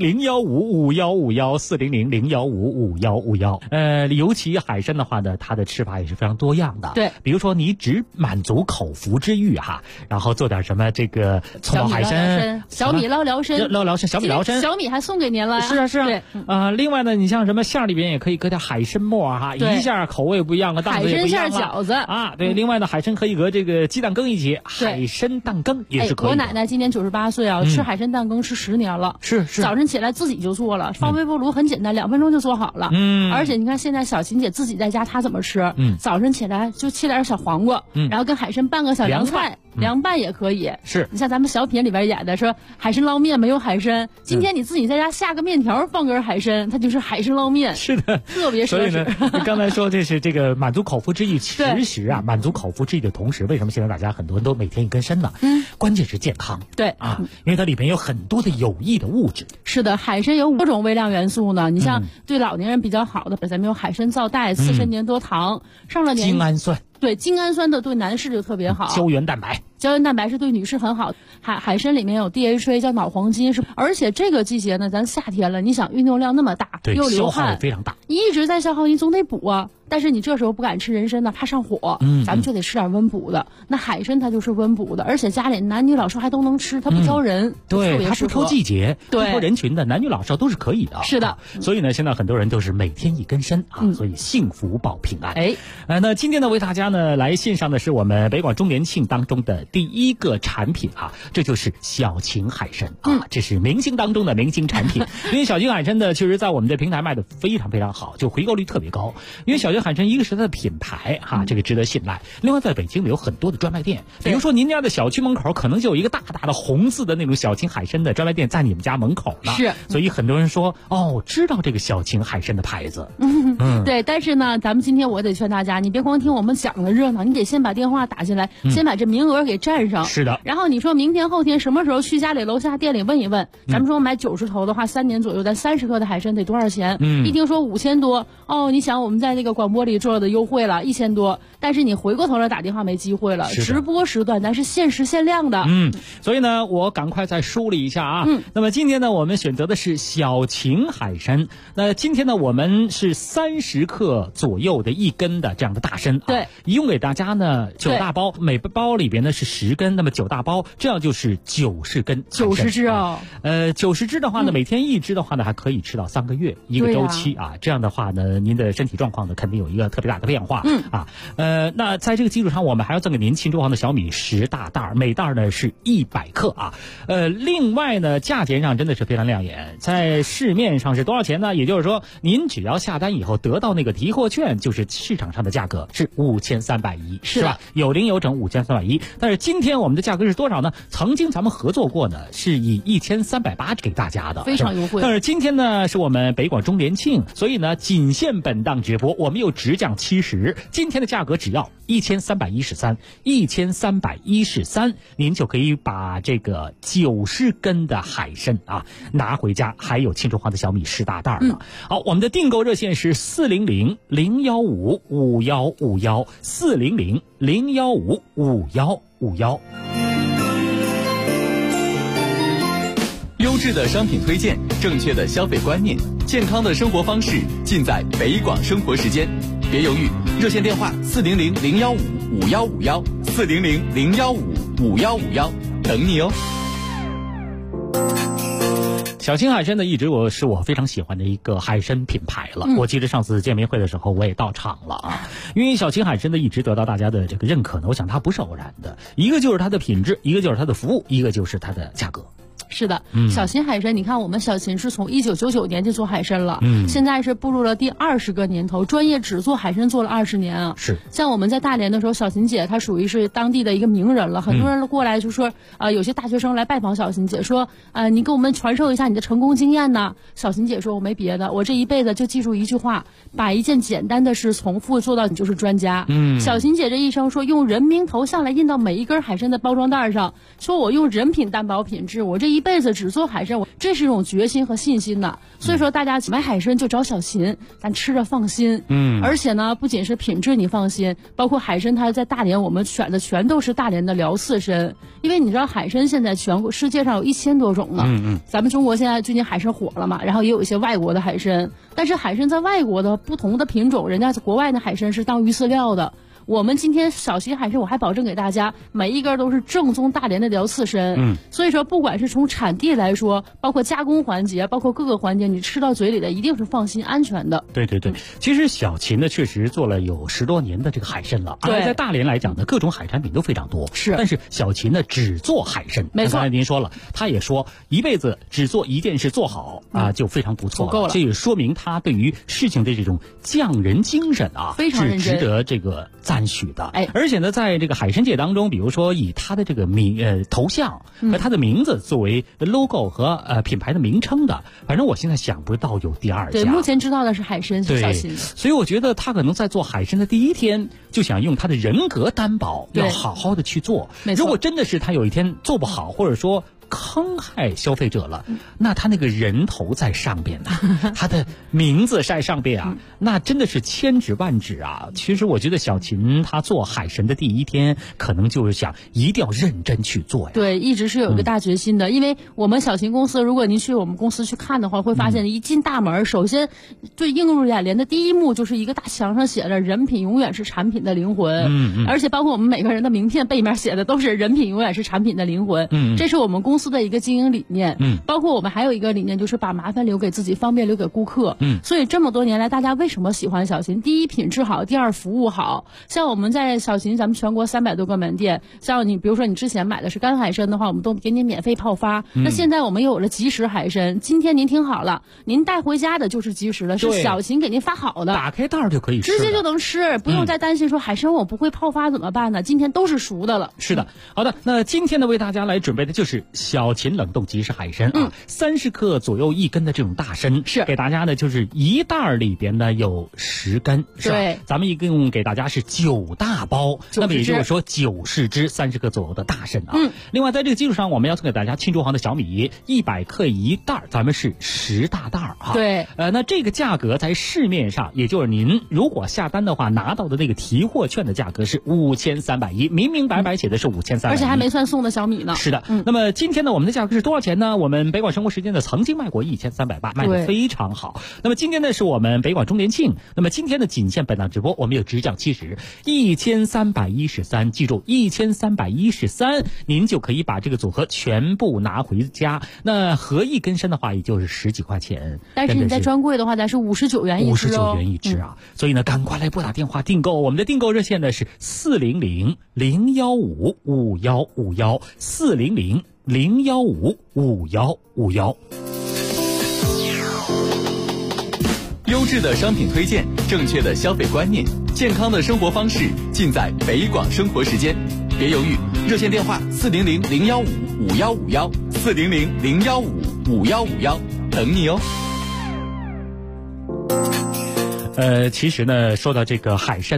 400-015-5151，400-015-5151。尤其海参的话呢，它的吃法也是非常多样的。 对， 比如说你只满足口腹之欲哈，然后做点什么这个葱爆海参、 小米捞聊参、 小米捞参， 小米还送给您了。 是啊。 对， 另外呢，你像什么馅里边也可以搁点海参末哈，一下口味不一样了，档次也不一样了。 海参馅饺子啊，对。另外呢，海参可以和这个鸡蛋羹一起，海参蛋羹也是可以的。 我奶奶今年98岁啊，吃海参蛋羹吃10年了。 是。 早晨起来自己就做了，放微波炉很简单，2分钟就做好了。而且你看现在小琴姐自己在家，她怎么吃？早晨起来就切点小黄瓜，然后跟海参拌个小凉菜。凉拌也可以， 是你像咱们小品里边演的说海参捞面没有海参，今天你自己在家下个面条放根海参，它就是海参捞面。 是的， 特别奢侈。 所以呢，刚才说这是这个满足口腹之欲，其实啊，满足口腹之欲的同时，为什么现在大家很多人都每天一根参呢？关键是健康。 对啊，因为它里面有很多的有益的物质。 是的，海参有5种微量元素呢。你像对老年人比较好的，咱们有海参皂苷、刺参粘多糖，上了年精氨酸。 对，精氨酸的对男士就特别好。 胶原蛋白是对女士很好。海参里面有 DHA 叫脑黄金，而且这个季节呢，咱夏天了，你想运动量那么大，又流汗， 消耗也非常大， 你一直在消耗，你总得补啊。但是你这时候不敢吃人参呢，怕上火，咱们就得吃点温补的。那海参它就是温补的，而且家里男女老少还都能吃，它不挑人， 对，它不挑季节，不挑人群的，男女老少都是可以的。 是的， 所以呢，现在很多人都是每天一根参啊，所以幸福保平安。那今天呢，为大家呢来献上的是我们北广周年庆当中的第一个产品啊，这就是小秦海参啊，这是明星当中的明星产品。因为小秦海参呢，其实在我们的平台卖的非常非常好，就回购率特别高。因为小秦海参一个是它的品牌哈，这个值得信赖。另外，在北京有很多的专卖店，比如说您家的小区门口可能就有一个大大的红字的那种小秦海参的专卖店在你们家门口呢。 是， 所以很多人说知道这个小秦海参的牌子。 对，但是呢，咱们今天我得劝大家，你别光听我们讲的热闹，你得先把电话打进来，先把这名额给占上。 是的。 然后你说明天后天什么时候去家里楼下店里问一问，咱们说买90头的话，3年左右，咱30克的海参得多少钱？一听说5000多，你想我们在那个广播里做的优惠了1000多，但是你回过头来打电话没机会了。直播时段咱是限时限量的。 所以呢，我赶快再梳理一下啊。那么今天呢，我们选择的是小秦海参。那今天呢，我们是30克左右的1根的这样的大参。 对， 一共给大家呢9大包，每包里边呢是10根，那么9大包，这样就是90根。 90只啊 ，90只的话呢，每天1只的话呢，还可以吃到3个月一个周期啊。这样的话呢，您的身体状况呢，肯定有一个特别大的变化。那在这个基础上，我们还要赠给您秦州黄的小米10大袋，每袋呢是100克啊。另外呢，价钱上真的是非常亮眼，在市面上是多少钱呢？也就是说，您只要下单以后得到那个提货券，就是市场上的价格是5310，是吧？有零有整5310。但是今天我们的价格是多少呢？曾经咱们合作过呢，是以1380给大家的， 非常优惠。 但是今天呢，是我们北广周年庆，所以呢，仅限本档直播，我们又直降70，今天的价格只要1313，您就可以把这个90根的海参啊拿回家，还有秦州黄的小米10大袋呢。好，我们的订购热线是400-015-5151，400-015-5151。 优质的商品推荐，正确的消费观念，健康的生活方式，尽在北广生活时间。别犹豫，热线电话400-015-5151，400-015-5151，等你哦。 小秦海参呢，一直是我非常喜欢的一个海参品牌了。我记得上次见面会的时候，我也到场了啊。因为小秦海参呢，一直得到大家的这个认可呢，我想它不是偶然的，一个就是它的品质，一个就是它的服务，一个就是它的价格。 是的，小秦海参，你看我们小秦是从1999年就做海参了，现在是步入了第20个年头，专业只做海参做了20年啊。 是， 像我们在大连的时候，小秦姐她属于是当地的一个名人了，很多人过来就说，有些大学生来拜访小秦姐，说，你给我们传授一下你的成功经验呢。小秦姐说，我没别的，我这一辈子就记住一句话，把一件简单的事重复做到你就是专家。小秦姐这一生说，用人名头像来印到每一根海参的包装袋上，说我用人品担保品质，我这一辈子只做海参，这是一种决心和信心的。所以说大家买海参就找小秦，咱吃着放心。而且呢，不仅是品质你放心，包括海参它在大连我们选的全都是大连的辽刺参，因为你知道海参现在全国世界上有1000多种呢。咱们中国现在最近海参火了嘛，然后也有一些外国的海参，但是海参在外国的不同的品种，人家国外的海参是当鱼饲料的。我们今天小秦海参，我还保证给大家每一根都是正宗大连的辽刺参。所以说不管是从产地来说，包括加工环节，包括各个环节，你吃到嘴里的一定是放心安全的。 对对对，其实小秦呢确实做了有10多年的这个海参了，而在大连来讲呢，各种海产品都非常多。 是， 但是小秦呢只做海参。 没错， 刚才您说了，他也说一辈子只做一件事做好啊，就非常不错了，够了。这也说明他对于事情的这种匠人精神啊， 非常认真， 是值得这个赞许的。 哎， 而且呢，在这个海参界当中，比如说以他的这个头像和他的名字作为 logo 和品牌的名称的，反正我现在想不到有第二家。 对，目前知道的是海参是小秦。 所以我觉得他可能在做海参的第一天就想用他的人格担保，要好好的去做。如果真的是他有一天做不好，或者说坑害消费者了，那他那个人头在上边呢，他的名字在上边啊，那真的是千指万指啊。其实我觉得小秦他做海参的第一天，可能就是想一定要认真去做呀。 对，一直是有一个大决心的。因为我们小秦公司，如果您去我们公司去看的话，会发现一进大门，首先最映入眼帘的第一幕就是一个大墙上写着"人品永远是产品的灵魂"，而且包括我们每个人的名片背面写的都是"人品永远是产品的灵魂"。这是我们公司的一个经营理念。包括我们还有一个理念，就是把麻烦留给自己，方便留给顾客。所以这么多年来，大家为什么喜欢小秦？第一，品质好；第二，服务好。像我们在小秦，咱们全国300多个门店，像你比如说你之前买的是干海参的话，我们都给你免费泡发。那现在我们又有了即食海参，今天您听好了，您带回家的就是即食的，是小秦给您发好的， 打开袋就可以吃， 直接就能吃，不用再担心说海参我不会泡发怎么办呢？今天都是熟的了。 是的，好的，那今天呢为大家来准备的就是小秦冷冻即食海参啊，30克左右1根的这种大参，是给大家呢就是一袋里边呢有10根，是吧？ 对， 咱们一共给大家是9大包，那么也就是说90只30克左右的大参啊。另外在这个基础上，我们要送给大家青竹黄的小米100克1袋，咱们是10大袋啊。 对， 那这个价格在市面上，也就是您如果下单的话拿到的那个提货券的价格是5310，明明白白写的是5310， 而且还没算送的小米呢。 是的，那么今天呢，我们的价格是多少钱呢？我们北广生活时间呢曾经卖过1380，卖得非常好。那么今天呢是我们北广周年庆，那么今天的仅限本档直播，我们有直降70 1313，记住1313，您就可以把这个组合全部拿回家。那合一根参的话，也就是10几块钱， 但是你在专柜的话，咱是59元一只 ，59元一只啊。所以呢，赶快来拨打电话订购，我们的订购热线呢是400-015-5151，400-015-5151。 优质的商品推荐，正确的消费观念，健康的生活方式，尽在北广生活时间。别犹豫，热线电话400-015-5151，400-015-5151，等你哦。 其实呢，说到这个海参呐，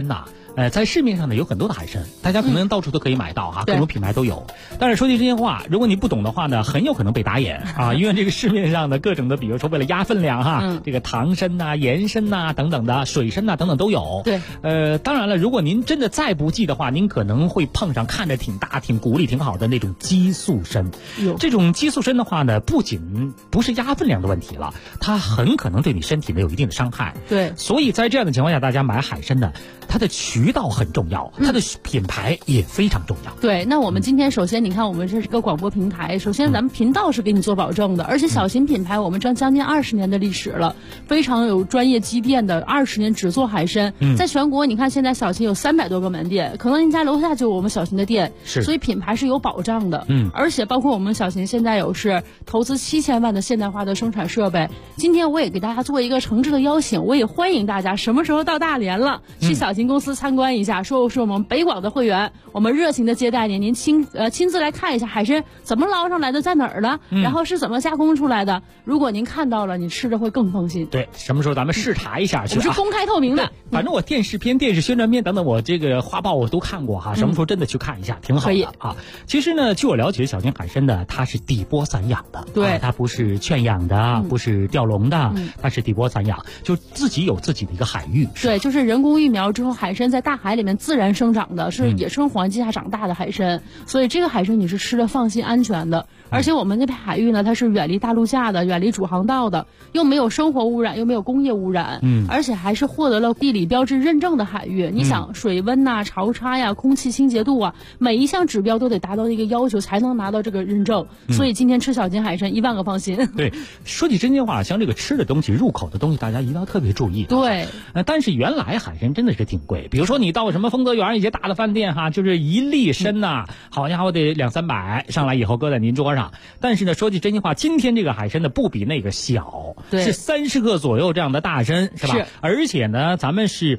在市面上呢有很多的海参，大家可能到处都可以买到哈，各种品牌都有。但是说句真心话，如果你不懂的话呢，很有可能被打眼啊，因为这个市面上的各种的，比如说为了压分量哈，这个糖参呐、盐参呐等等的，水参呐等等都有。 对， 当然了，如果您真的再不济的话，您可能会碰上看着挺大、挺骨力挺好的那种激素参。这种激素参的话呢，不仅不是压分量的问题了，它很可能对你身体呢有一定的伤害。 对， 所以在这样的情况下，大家买海参呢，它的渠道很重要，它的品牌也非常重要。 对，那我们今天首先你看，我们这是个广播平台，首先咱们频道是给你做保证的，而且小型品牌我们将近20年的历史了，非常有专业积淀的，20年只做海参。在全国你看现在小型有300多个门店，可能您家楼下就有我们小型的店，所以品牌是有保障的。而且包括我们小型现在有是投资7000万的现代化的生产设备。今天我也给大家做一个诚挚的邀请，我也欢迎大家什么时候到大连了，去小型公司参观一下，说是我们北广的会员，我们热情的接待您，您亲自来看一下海参怎么捞上来的，在哪儿了，然后是怎么加工出来的。如果您看到了，你吃着会更放心。 对，什么时候咱们视察一下去？ 我是公开透明的， 反正我电视片、电视宣传片等等，我这个画报我都看过哈。什么时候真的去看一下，挺好的啊。其实呢，据我了解，小型海参呢，它是底波散养的， 对， 它不是圈养的，不是钓笼的，它是底波散养，就自己有自己的一个海域。 对，就是人工育苗之后，海参在大海里面自然生长的，是野生环境下长大的海参，所以这个海参你是吃的放心安全的。而且我们那片海域呢，它是远离大陆架的，远离主航道的，又没有生活污染，又没有工业污染，而且还是获得了地理标志认证的海域。你想水温呐、潮差呀、空气清洁度啊，每一项指标都得达到一个要求才能拿到这个认证。所以今天吃小型海参10000个放心。 对，说起真心话，像这个吃的东西、入口的东西，大家一定要特别注意。 对， 但是原来海参真的是挺贵，比如说你到什么丰泽园一些大的饭店哈，就是一粒参呐，好家伙得200-300，上来以后搁在您桌上。但是呢，说句真心话，今天这个海参呢不比那个小，是30克左右这样的大参，是吧？而且呢，咱们是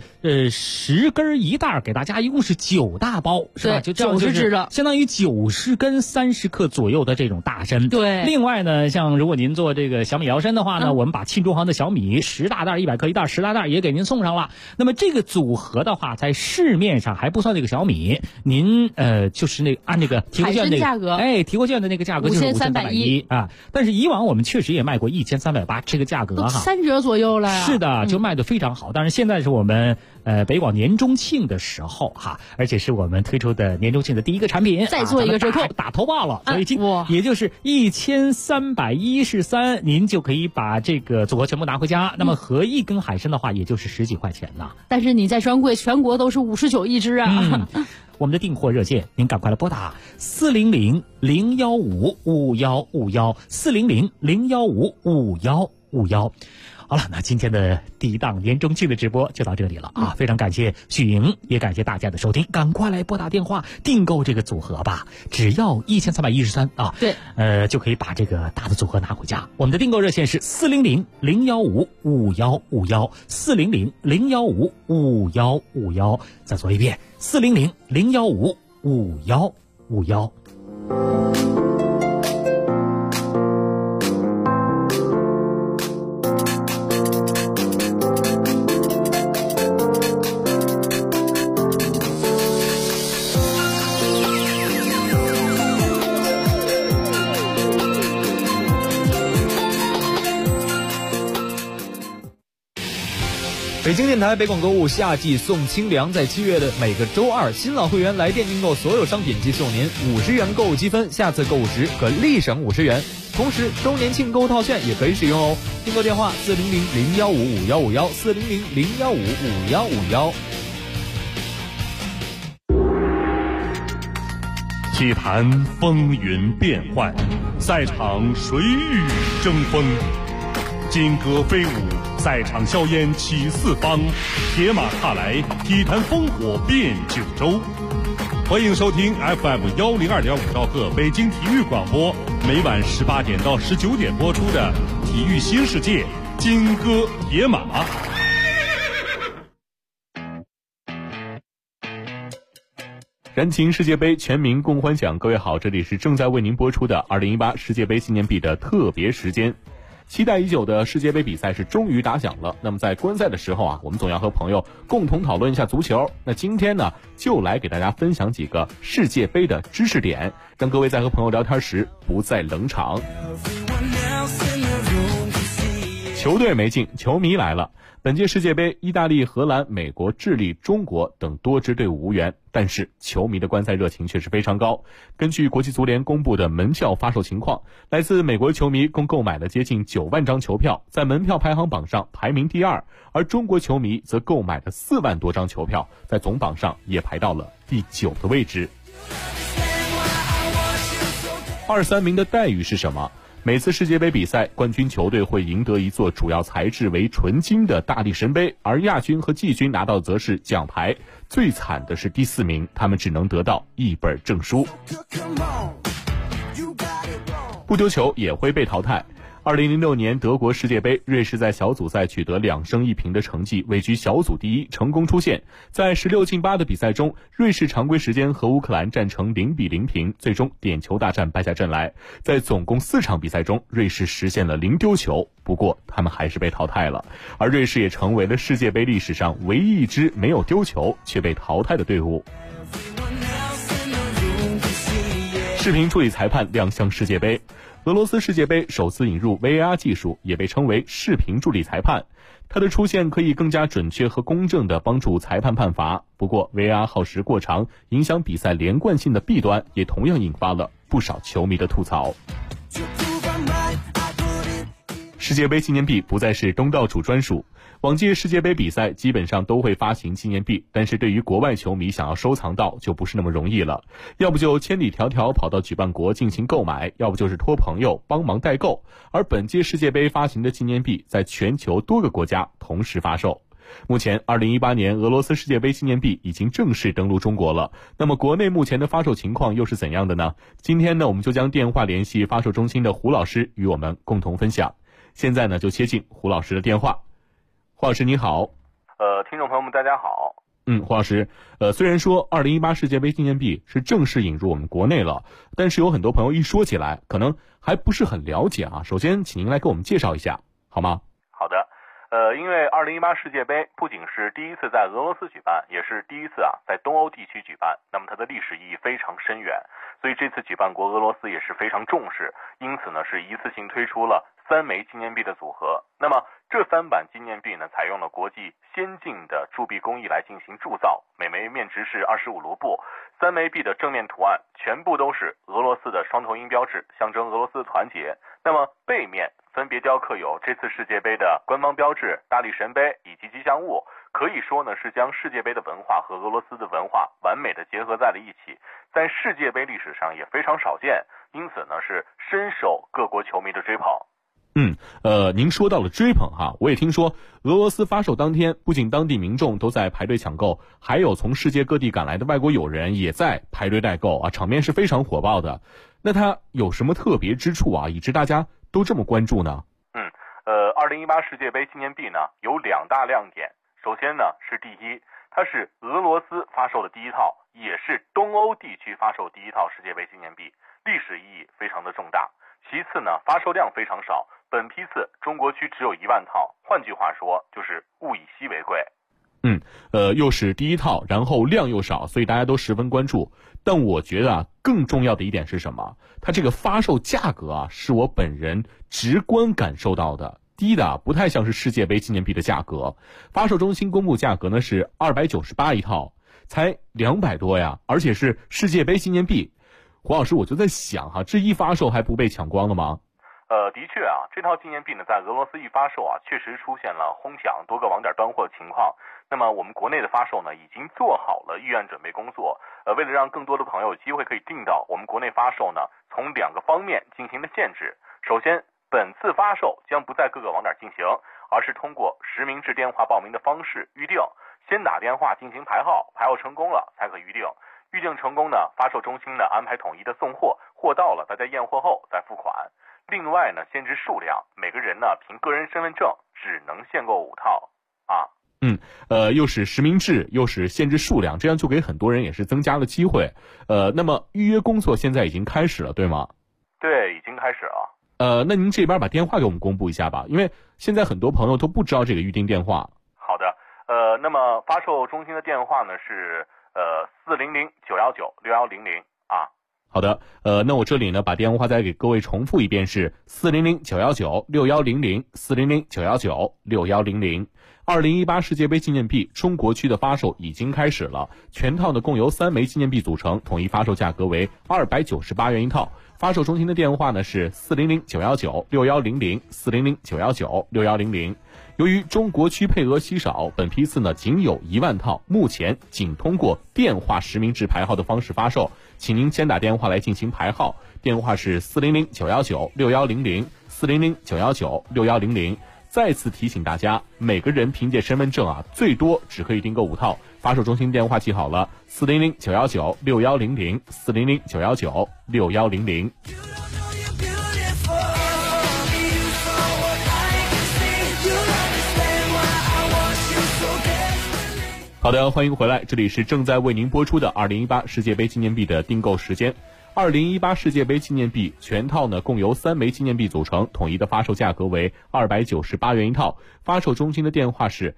10根1袋，给大家一共是9大包，是吧？就这样 90只的， 相当于90根30克左右的这种大参。 对。 另外呢，像如果您做这个小米摇参的话呢，我们把沁中航的小米10大袋100克1袋10大袋也给您送上了。那么这个组合的话，在市面上还不算这个小米，您就是那个按那个提货券那个价格， 提货券的那个价格就是5310啊。但是以往我们确实也卖过1380这个价格哈 ，3折左右了呀。 是的，就卖得非常好。但是现在是我们北广年中庆的时候哈，而且是我们推出的年中庆的第一个产品， 再做一个折扣， 打头报了，所以也就是1313，您就可以把这个组合全部拿回家。那么合一根海参的话，也就是10几块钱呢。 但是你在专柜全国都是59一只啊。 我们的订货热线，您赶快来拨打400-015-5151，400-015-5151。好了，那今天的第一档年中庆的直播就到这里了啊！非常感谢许莹，也感谢大家的收听，赶快来拨打电话订购这个组合吧，只要1313啊！ 对， 就可以把这个大的组合拿回家。我们的订购热线是400-015-5151，400-015-5151。再说一遍，400-015-5151。 北京电台北广购物夏季送清凉，在7月的每个周二，新老会员来电订购所有商品即送您50元购物积分，下次购物时可立省50元。同时，周年庆购物套券也可以使用哦。订购电话400-015-5151，400-015-5151。 体坛风云变幻，赛场谁与争锋？金戈飞舞，赛场硝烟起四方，铁马踏来，体坛烽火遍九州。欢迎收听 FM 102.5兆赫北京体育广播，每晚18点到19点播出的《体育新世界》金戈铁马。燃情世界杯，全民共欢享。各位好，这里是正在为您播出的2018世界杯纪念币的特别时间。 期待已久的世界杯比赛是终于打响了。那么在观赛的时候啊，我们总要和朋友共同讨论一下足球。那今天呢，就来给大家分享几个世界杯的知识点，让各位在和朋友聊天时不再冷场。球队没进，球迷来了。本届世界杯，意大利、荷兰、美国、智利、中国等多支队伍无缘，但是球迷的观赛热情却是非常高。根据国际足联公布的门票发售情况，来自美国球迷共购买了接近9万张球票，在门票排行榜上排名第2，而中国球迷则购买了4万多张球票，在总榜上也排到了第9的位置。2、3名的待遇是什么？每次世界杯比赛，冠军球队会赢得一座主要材质为纯金的大力神杯，而亚军和季军拿到则是奖牌。最惨的是第4名，他们只能得到一本证书。不丢球也会被淘汰。2006年德国世界杯，瑞士在小组赛取得2胜1平的成绩，位居小组第1，成功出线。在16进8的比赛中，瑞士常规时间和乌克兰战成0比0平，最终点球大战败下阵来。在总共4场比赛中，瑞士实现了0丢球，不过他们还是被淘汰了。而瑞士也成为了世界杯历史上唯一一支没有丢球却被淘汰的队伍。视频助理裁判亮相世界杯。俄罗斯世界杯首次引入 VAR 技术，也被称为视频助理裁判。它的出现可以更加准确和公正地帮助裁判判罚。不过 VAR 耗时过长，影响比赛连贯性的弊端也同样引发了不少球迷的吐槽。世界杯纪念币不再是东道主专属。往届世界杯比赛基本上都会发行纪念币，但是对于国外球迷想要收藏到就不是那么容易了，要不就千里迢迢跑到举办国进行购买，要不就是托朋友帮忙代购。而本届世界杯发行的纪念币在全球多个国家同时发售。目前2018年俄罗斯世界杯纪念币已经正式登陆中国了，那么国内目前的发售情况又是怎样的呢？今天呢，我们就将电话联系发售中心的胡老师与我们共同分享。现在呢，就接进胡老师的电话。胡老师你好。 听众朋友们大家好。 胡老师，虽然说2018世界杯纪念币是正式引入我们国内了，但是有很多朋友一说起来可能还不是很了解啊。首先请您来给我们介绍一下好吗？ 好的。因为2018世界杯不仅是第一次在俄罗斯举办，也是第一次在东欧地区举办，那么它的历史意义非常深远，所以这次举办国俄罗斯也是非常重视，因此呢是一次性推出了3枚纪念币的组合。那么这3版纪念币呢，采用了国际先进的铸币工艺来进行铸造，每枚面值是25卢布。3枚币的正面图案全部都是俄罗斯的双头鹰标志，象征俄罗斯的团结。那么背面分别雕刻有这次世界杯的官方标志、大力神杯以及吉祥物，可以说呢是将世界杯的文化和俄罗斯的文化完美的结合在了一起，在世界杯历史上也非常少见，因此呢是深受各国球迷的追捧。 您说到了追捧哈，我也听说俄罗斯发售当天，不仅当地民众都在排队抢购，还有从世界各地赶来的外国友人也在排队代购啊，场面是非常火爆的。那它有什么特别之处啊，以致大家都这么关注呢 ？2018世界杯纪念币呢有2大亮点。首先呢是第一，它是俄罗斯发售的第一套，也是东欧地区发售第一套世界杯纪念币，历史意义非常的重大。其次呢，发售量非常少，本批次中国区只有1万套，换句话说就是物以稀为贵。 又是第一套，然后量又少，所以大家都十分关注。但我觉得更重要的一点是什么？它这个发售价格是我本人直观感受到的，低的不太像是世界杯纪念币的价格。发售中心公布价格呢是298一套，才200多呀，而且是世界杯纪念币。胡老师，我就在想这一发售还不被抢光了吗？ 的确这套纪念币呢，在俄罗斯一发售确实出现了哄抢多个网点断货的情况。那么我们国内的发售呢，已经做好了预案准备工作。为了让更多的朋友有机会可以订到，我们国内发售呢，从2个方面进行了限制。首先，本次发售将不在各个网点进行，而是通过实名制电话报名的方式预定，先打电话进行排号，排号成功了才可预定。预定成功呢，发售中心呢安排统一的送货，货到了大家验货后再付款。另外呢，限制数量，每个人呢凭个人身份证只能限购5套又是实名制，又是限制数量，这样就给很多人也是增加了机会。那么预约工作现在已经开始了，对吗？ 对，已经开始了。 那您这边把电话给我们公布一下吧，因为现在很多朋友都不知道这个预定电话。 好的，那么发售中心的电话呢是400-919-6100啊。 好的，那我这里呢把电话再给各位重复一遍，是400-919-6100 400-919-6100。2018世界杯纪念币中国区的发售已经开始了，全套呢共由3枚纪念币组成，统一发售价格为298元一套。发售中心的电话呢是400-919-6100 400-919-6100。由于中国区配额稀少，本批次呢仅有1万套，目前仅通过电话实名制排号的方式发售，请您先打电话来进行排号，电话是400-919-6100 400-919-6100。再次提醒大家，每个人凭借身份证最多只可以订购5套。发售中心电话记好了，400-919-6100 400-919-6100。好的，欢迎回来，这里是正在为您播出的2018世界杯纪念币的订购时间。2018世界杯纪念币全套呢共由3枚纪念币组成，统一的发售价格为298元一套。发售中心的电话是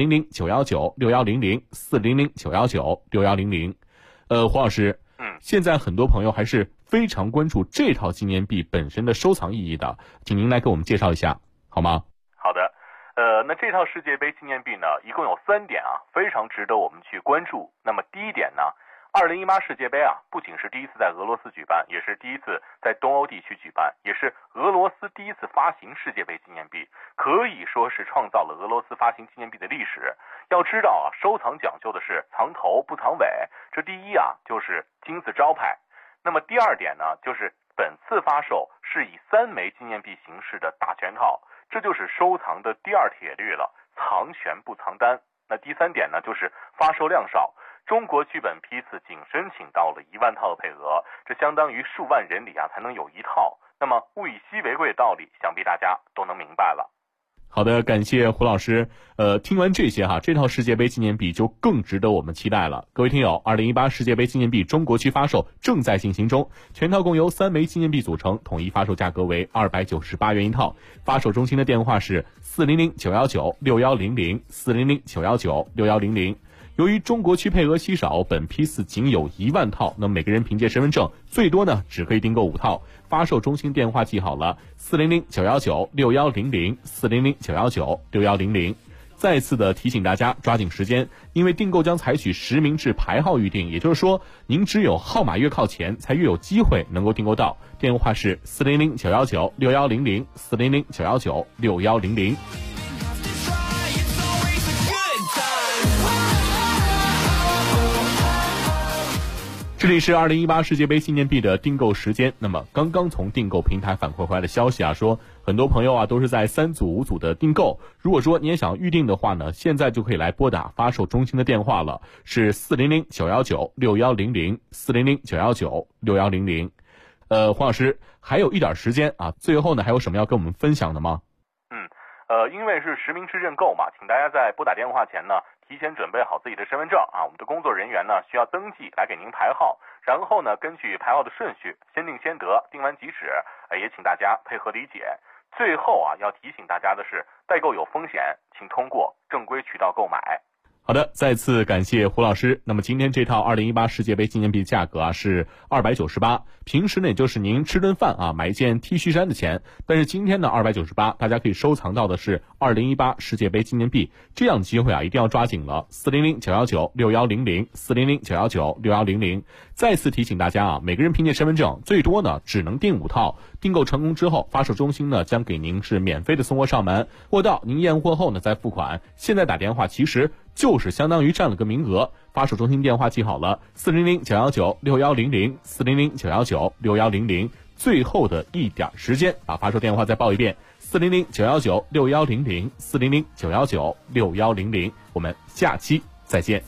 400-919-6100 400-919-6100。黄老师，现在很多朋友还是非常关注这套纪念币本身的收藏意义的，请您来给我们介绍一下好吗？ 好的，那这套世界杯纪念币呢一共有3点非常值得我们去关注。那么第一点呢，2018世界杯不仅是第一次在俄罗斯举办，也是第一次在东欧地区举办，也是俄罗斯第一次发行世界杯纪念币，可以说是创造了俄罗斯发行纪念币的历史。要知道收藏讲究的是藏头不藏尾，这第一就是金字招牌。那么第二点呢，就是本次发售是以3枚纪念币形式的大全套，这就是收藏的第二铁律了，藏全不藏单。那第3点呢，就是发售量少。中国区本批次仅申请到了1万套的配额，这相当于数万人里才能有1套。那么物以稀为贵的道理，想必大家都能明白了。 好的，感谢胡老师。听完这些这套世界杯纪念币就更值得我们期待了。各位听友，2018世界杯纪念币中国区发售正在进行中，全套共由3枚纪念币组成，统一发售价格为298元一套。发售中心的电话是400-919-6100 400-919-6100。由于中国区配额稀少，本批次仅有1万套，那么每个人凭借身份证最多呢只可以订购5套。发售中心电话记好了，400-919-6100 400-919-6100。再次的提醒大家抓紧时间，因为订购将采取实名制排号预定，也就是说您只有号码越靠前才越有机会能够订购到。电话是400-919-6100 400-919-6100。这里是2018世界杯纪念币的订购时间。那么刚刚从订购平台反馈回来的消息说很多朋友都是在3组5组的订购。如果说你也想预定的话呢，现在就可以来拨打发售中心的电话了，是400-919-6100 400-919-6100。黄老师还有一点时间最后呢还有什么要跟我们分享的吗？ 因为是实名制认购嘛，请大家在拨打电话前呢提前准备好自己的身份证我们的工作人员呢需要登记来给您排号，然后呢根据排号的顺序先定先得，定完即止，也请大家配合理解。最后要提醒大家的是，代购有风险，请通过正规渠道购买。 好的，再次感谢胡老师。那么今天这套2018世界杯纪念币价格是298，平时呢也就是您吃顿饭买一件 T 恤衫的钱，但是今天呢298，大家可以收藏到的是2018世界杯纪念币，这样的机会一定要抓紧了。400-919-6100 400-919-6100。再次提醒大家每个人凭借身份证最多呢只能订5套，订购成功之后，发售中心呢将给您是免费的送货上门，货到您验货后呢再付款。现在打电话其实就是相当于占了个名额。发售中心电话记好了，400-919-6100 400-919-6100。最后的一点时间发售电话再报一遍，400-919-6100 400-919-6100。我们下期再见。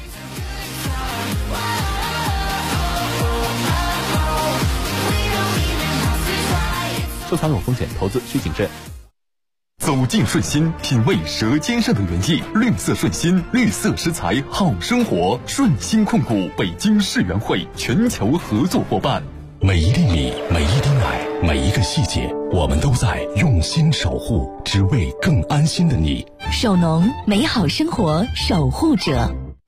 收藏有风险，投资需谨慎。 走进顺心，品味舌尖上的原意。绿色顺心，绿色食材好生活。顺心控股北京世园会全球合作伙伴。每一粒米，每一滴奶， 每一个细节，我们都在用心守护，只为更安心的你。 首农，美好生活守护者。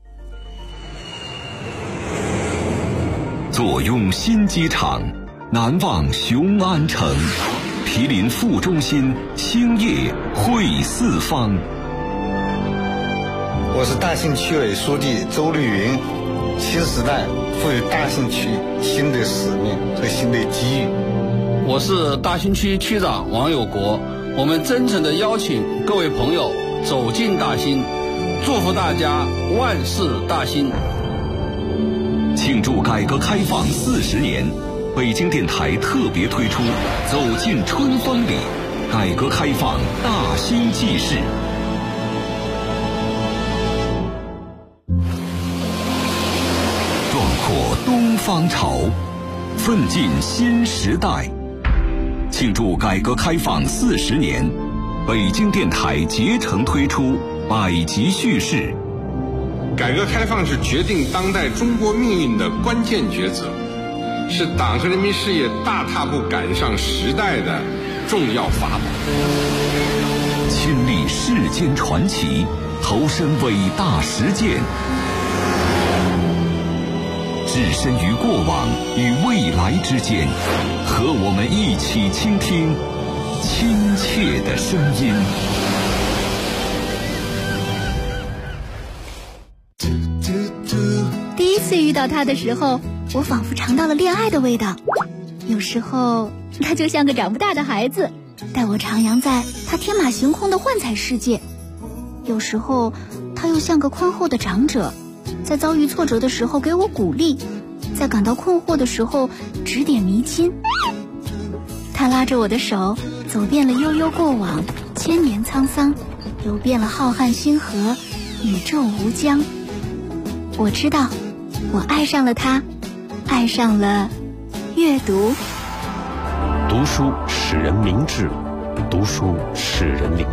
坐拥新机场，难忘雄安城，毗邻副中心，兴业汇四方。 我是大兴区委书记周绿云，新时代赋予大兴区新的使命和新的机遇。 我是大兴区区长王有国，我们真诚地邀请各位朋友走进大兴，祝福大家万事大兴。 庆祝改革开放40年，北京电台特别推出《走进春风里》，改革开放大兴纪事。壮阔东方潮，奋进新时代。庆祝改革开放40年，北京电台竭诚推出百集叙事。 改革开放是决定当代中国命运的关键抉择，是党和人民事业大踏步赶上时代的重要法宝。 亲历世间传奇，投身伟大实践，置身于过往与未来之间，和我们一起倾听亲切的声音。 第一次遇到他的时候，我仿佛尝到了恋爱的味道。有时候他就像个长不大的孩子，带我徜徉在他天马行空的幻彩世界。有时候他又像个宽厚的长者，在遭遇挫折的时候给我鼓励，在感到困惑的时候指点迷津。他拉着我的手，走遍了悠悠过往，千年沧桑，游遍了浩瀚星河，宇宙无疆。我知道，我爱上了他，爱上了阅读。 读书使人明智，读书使人灵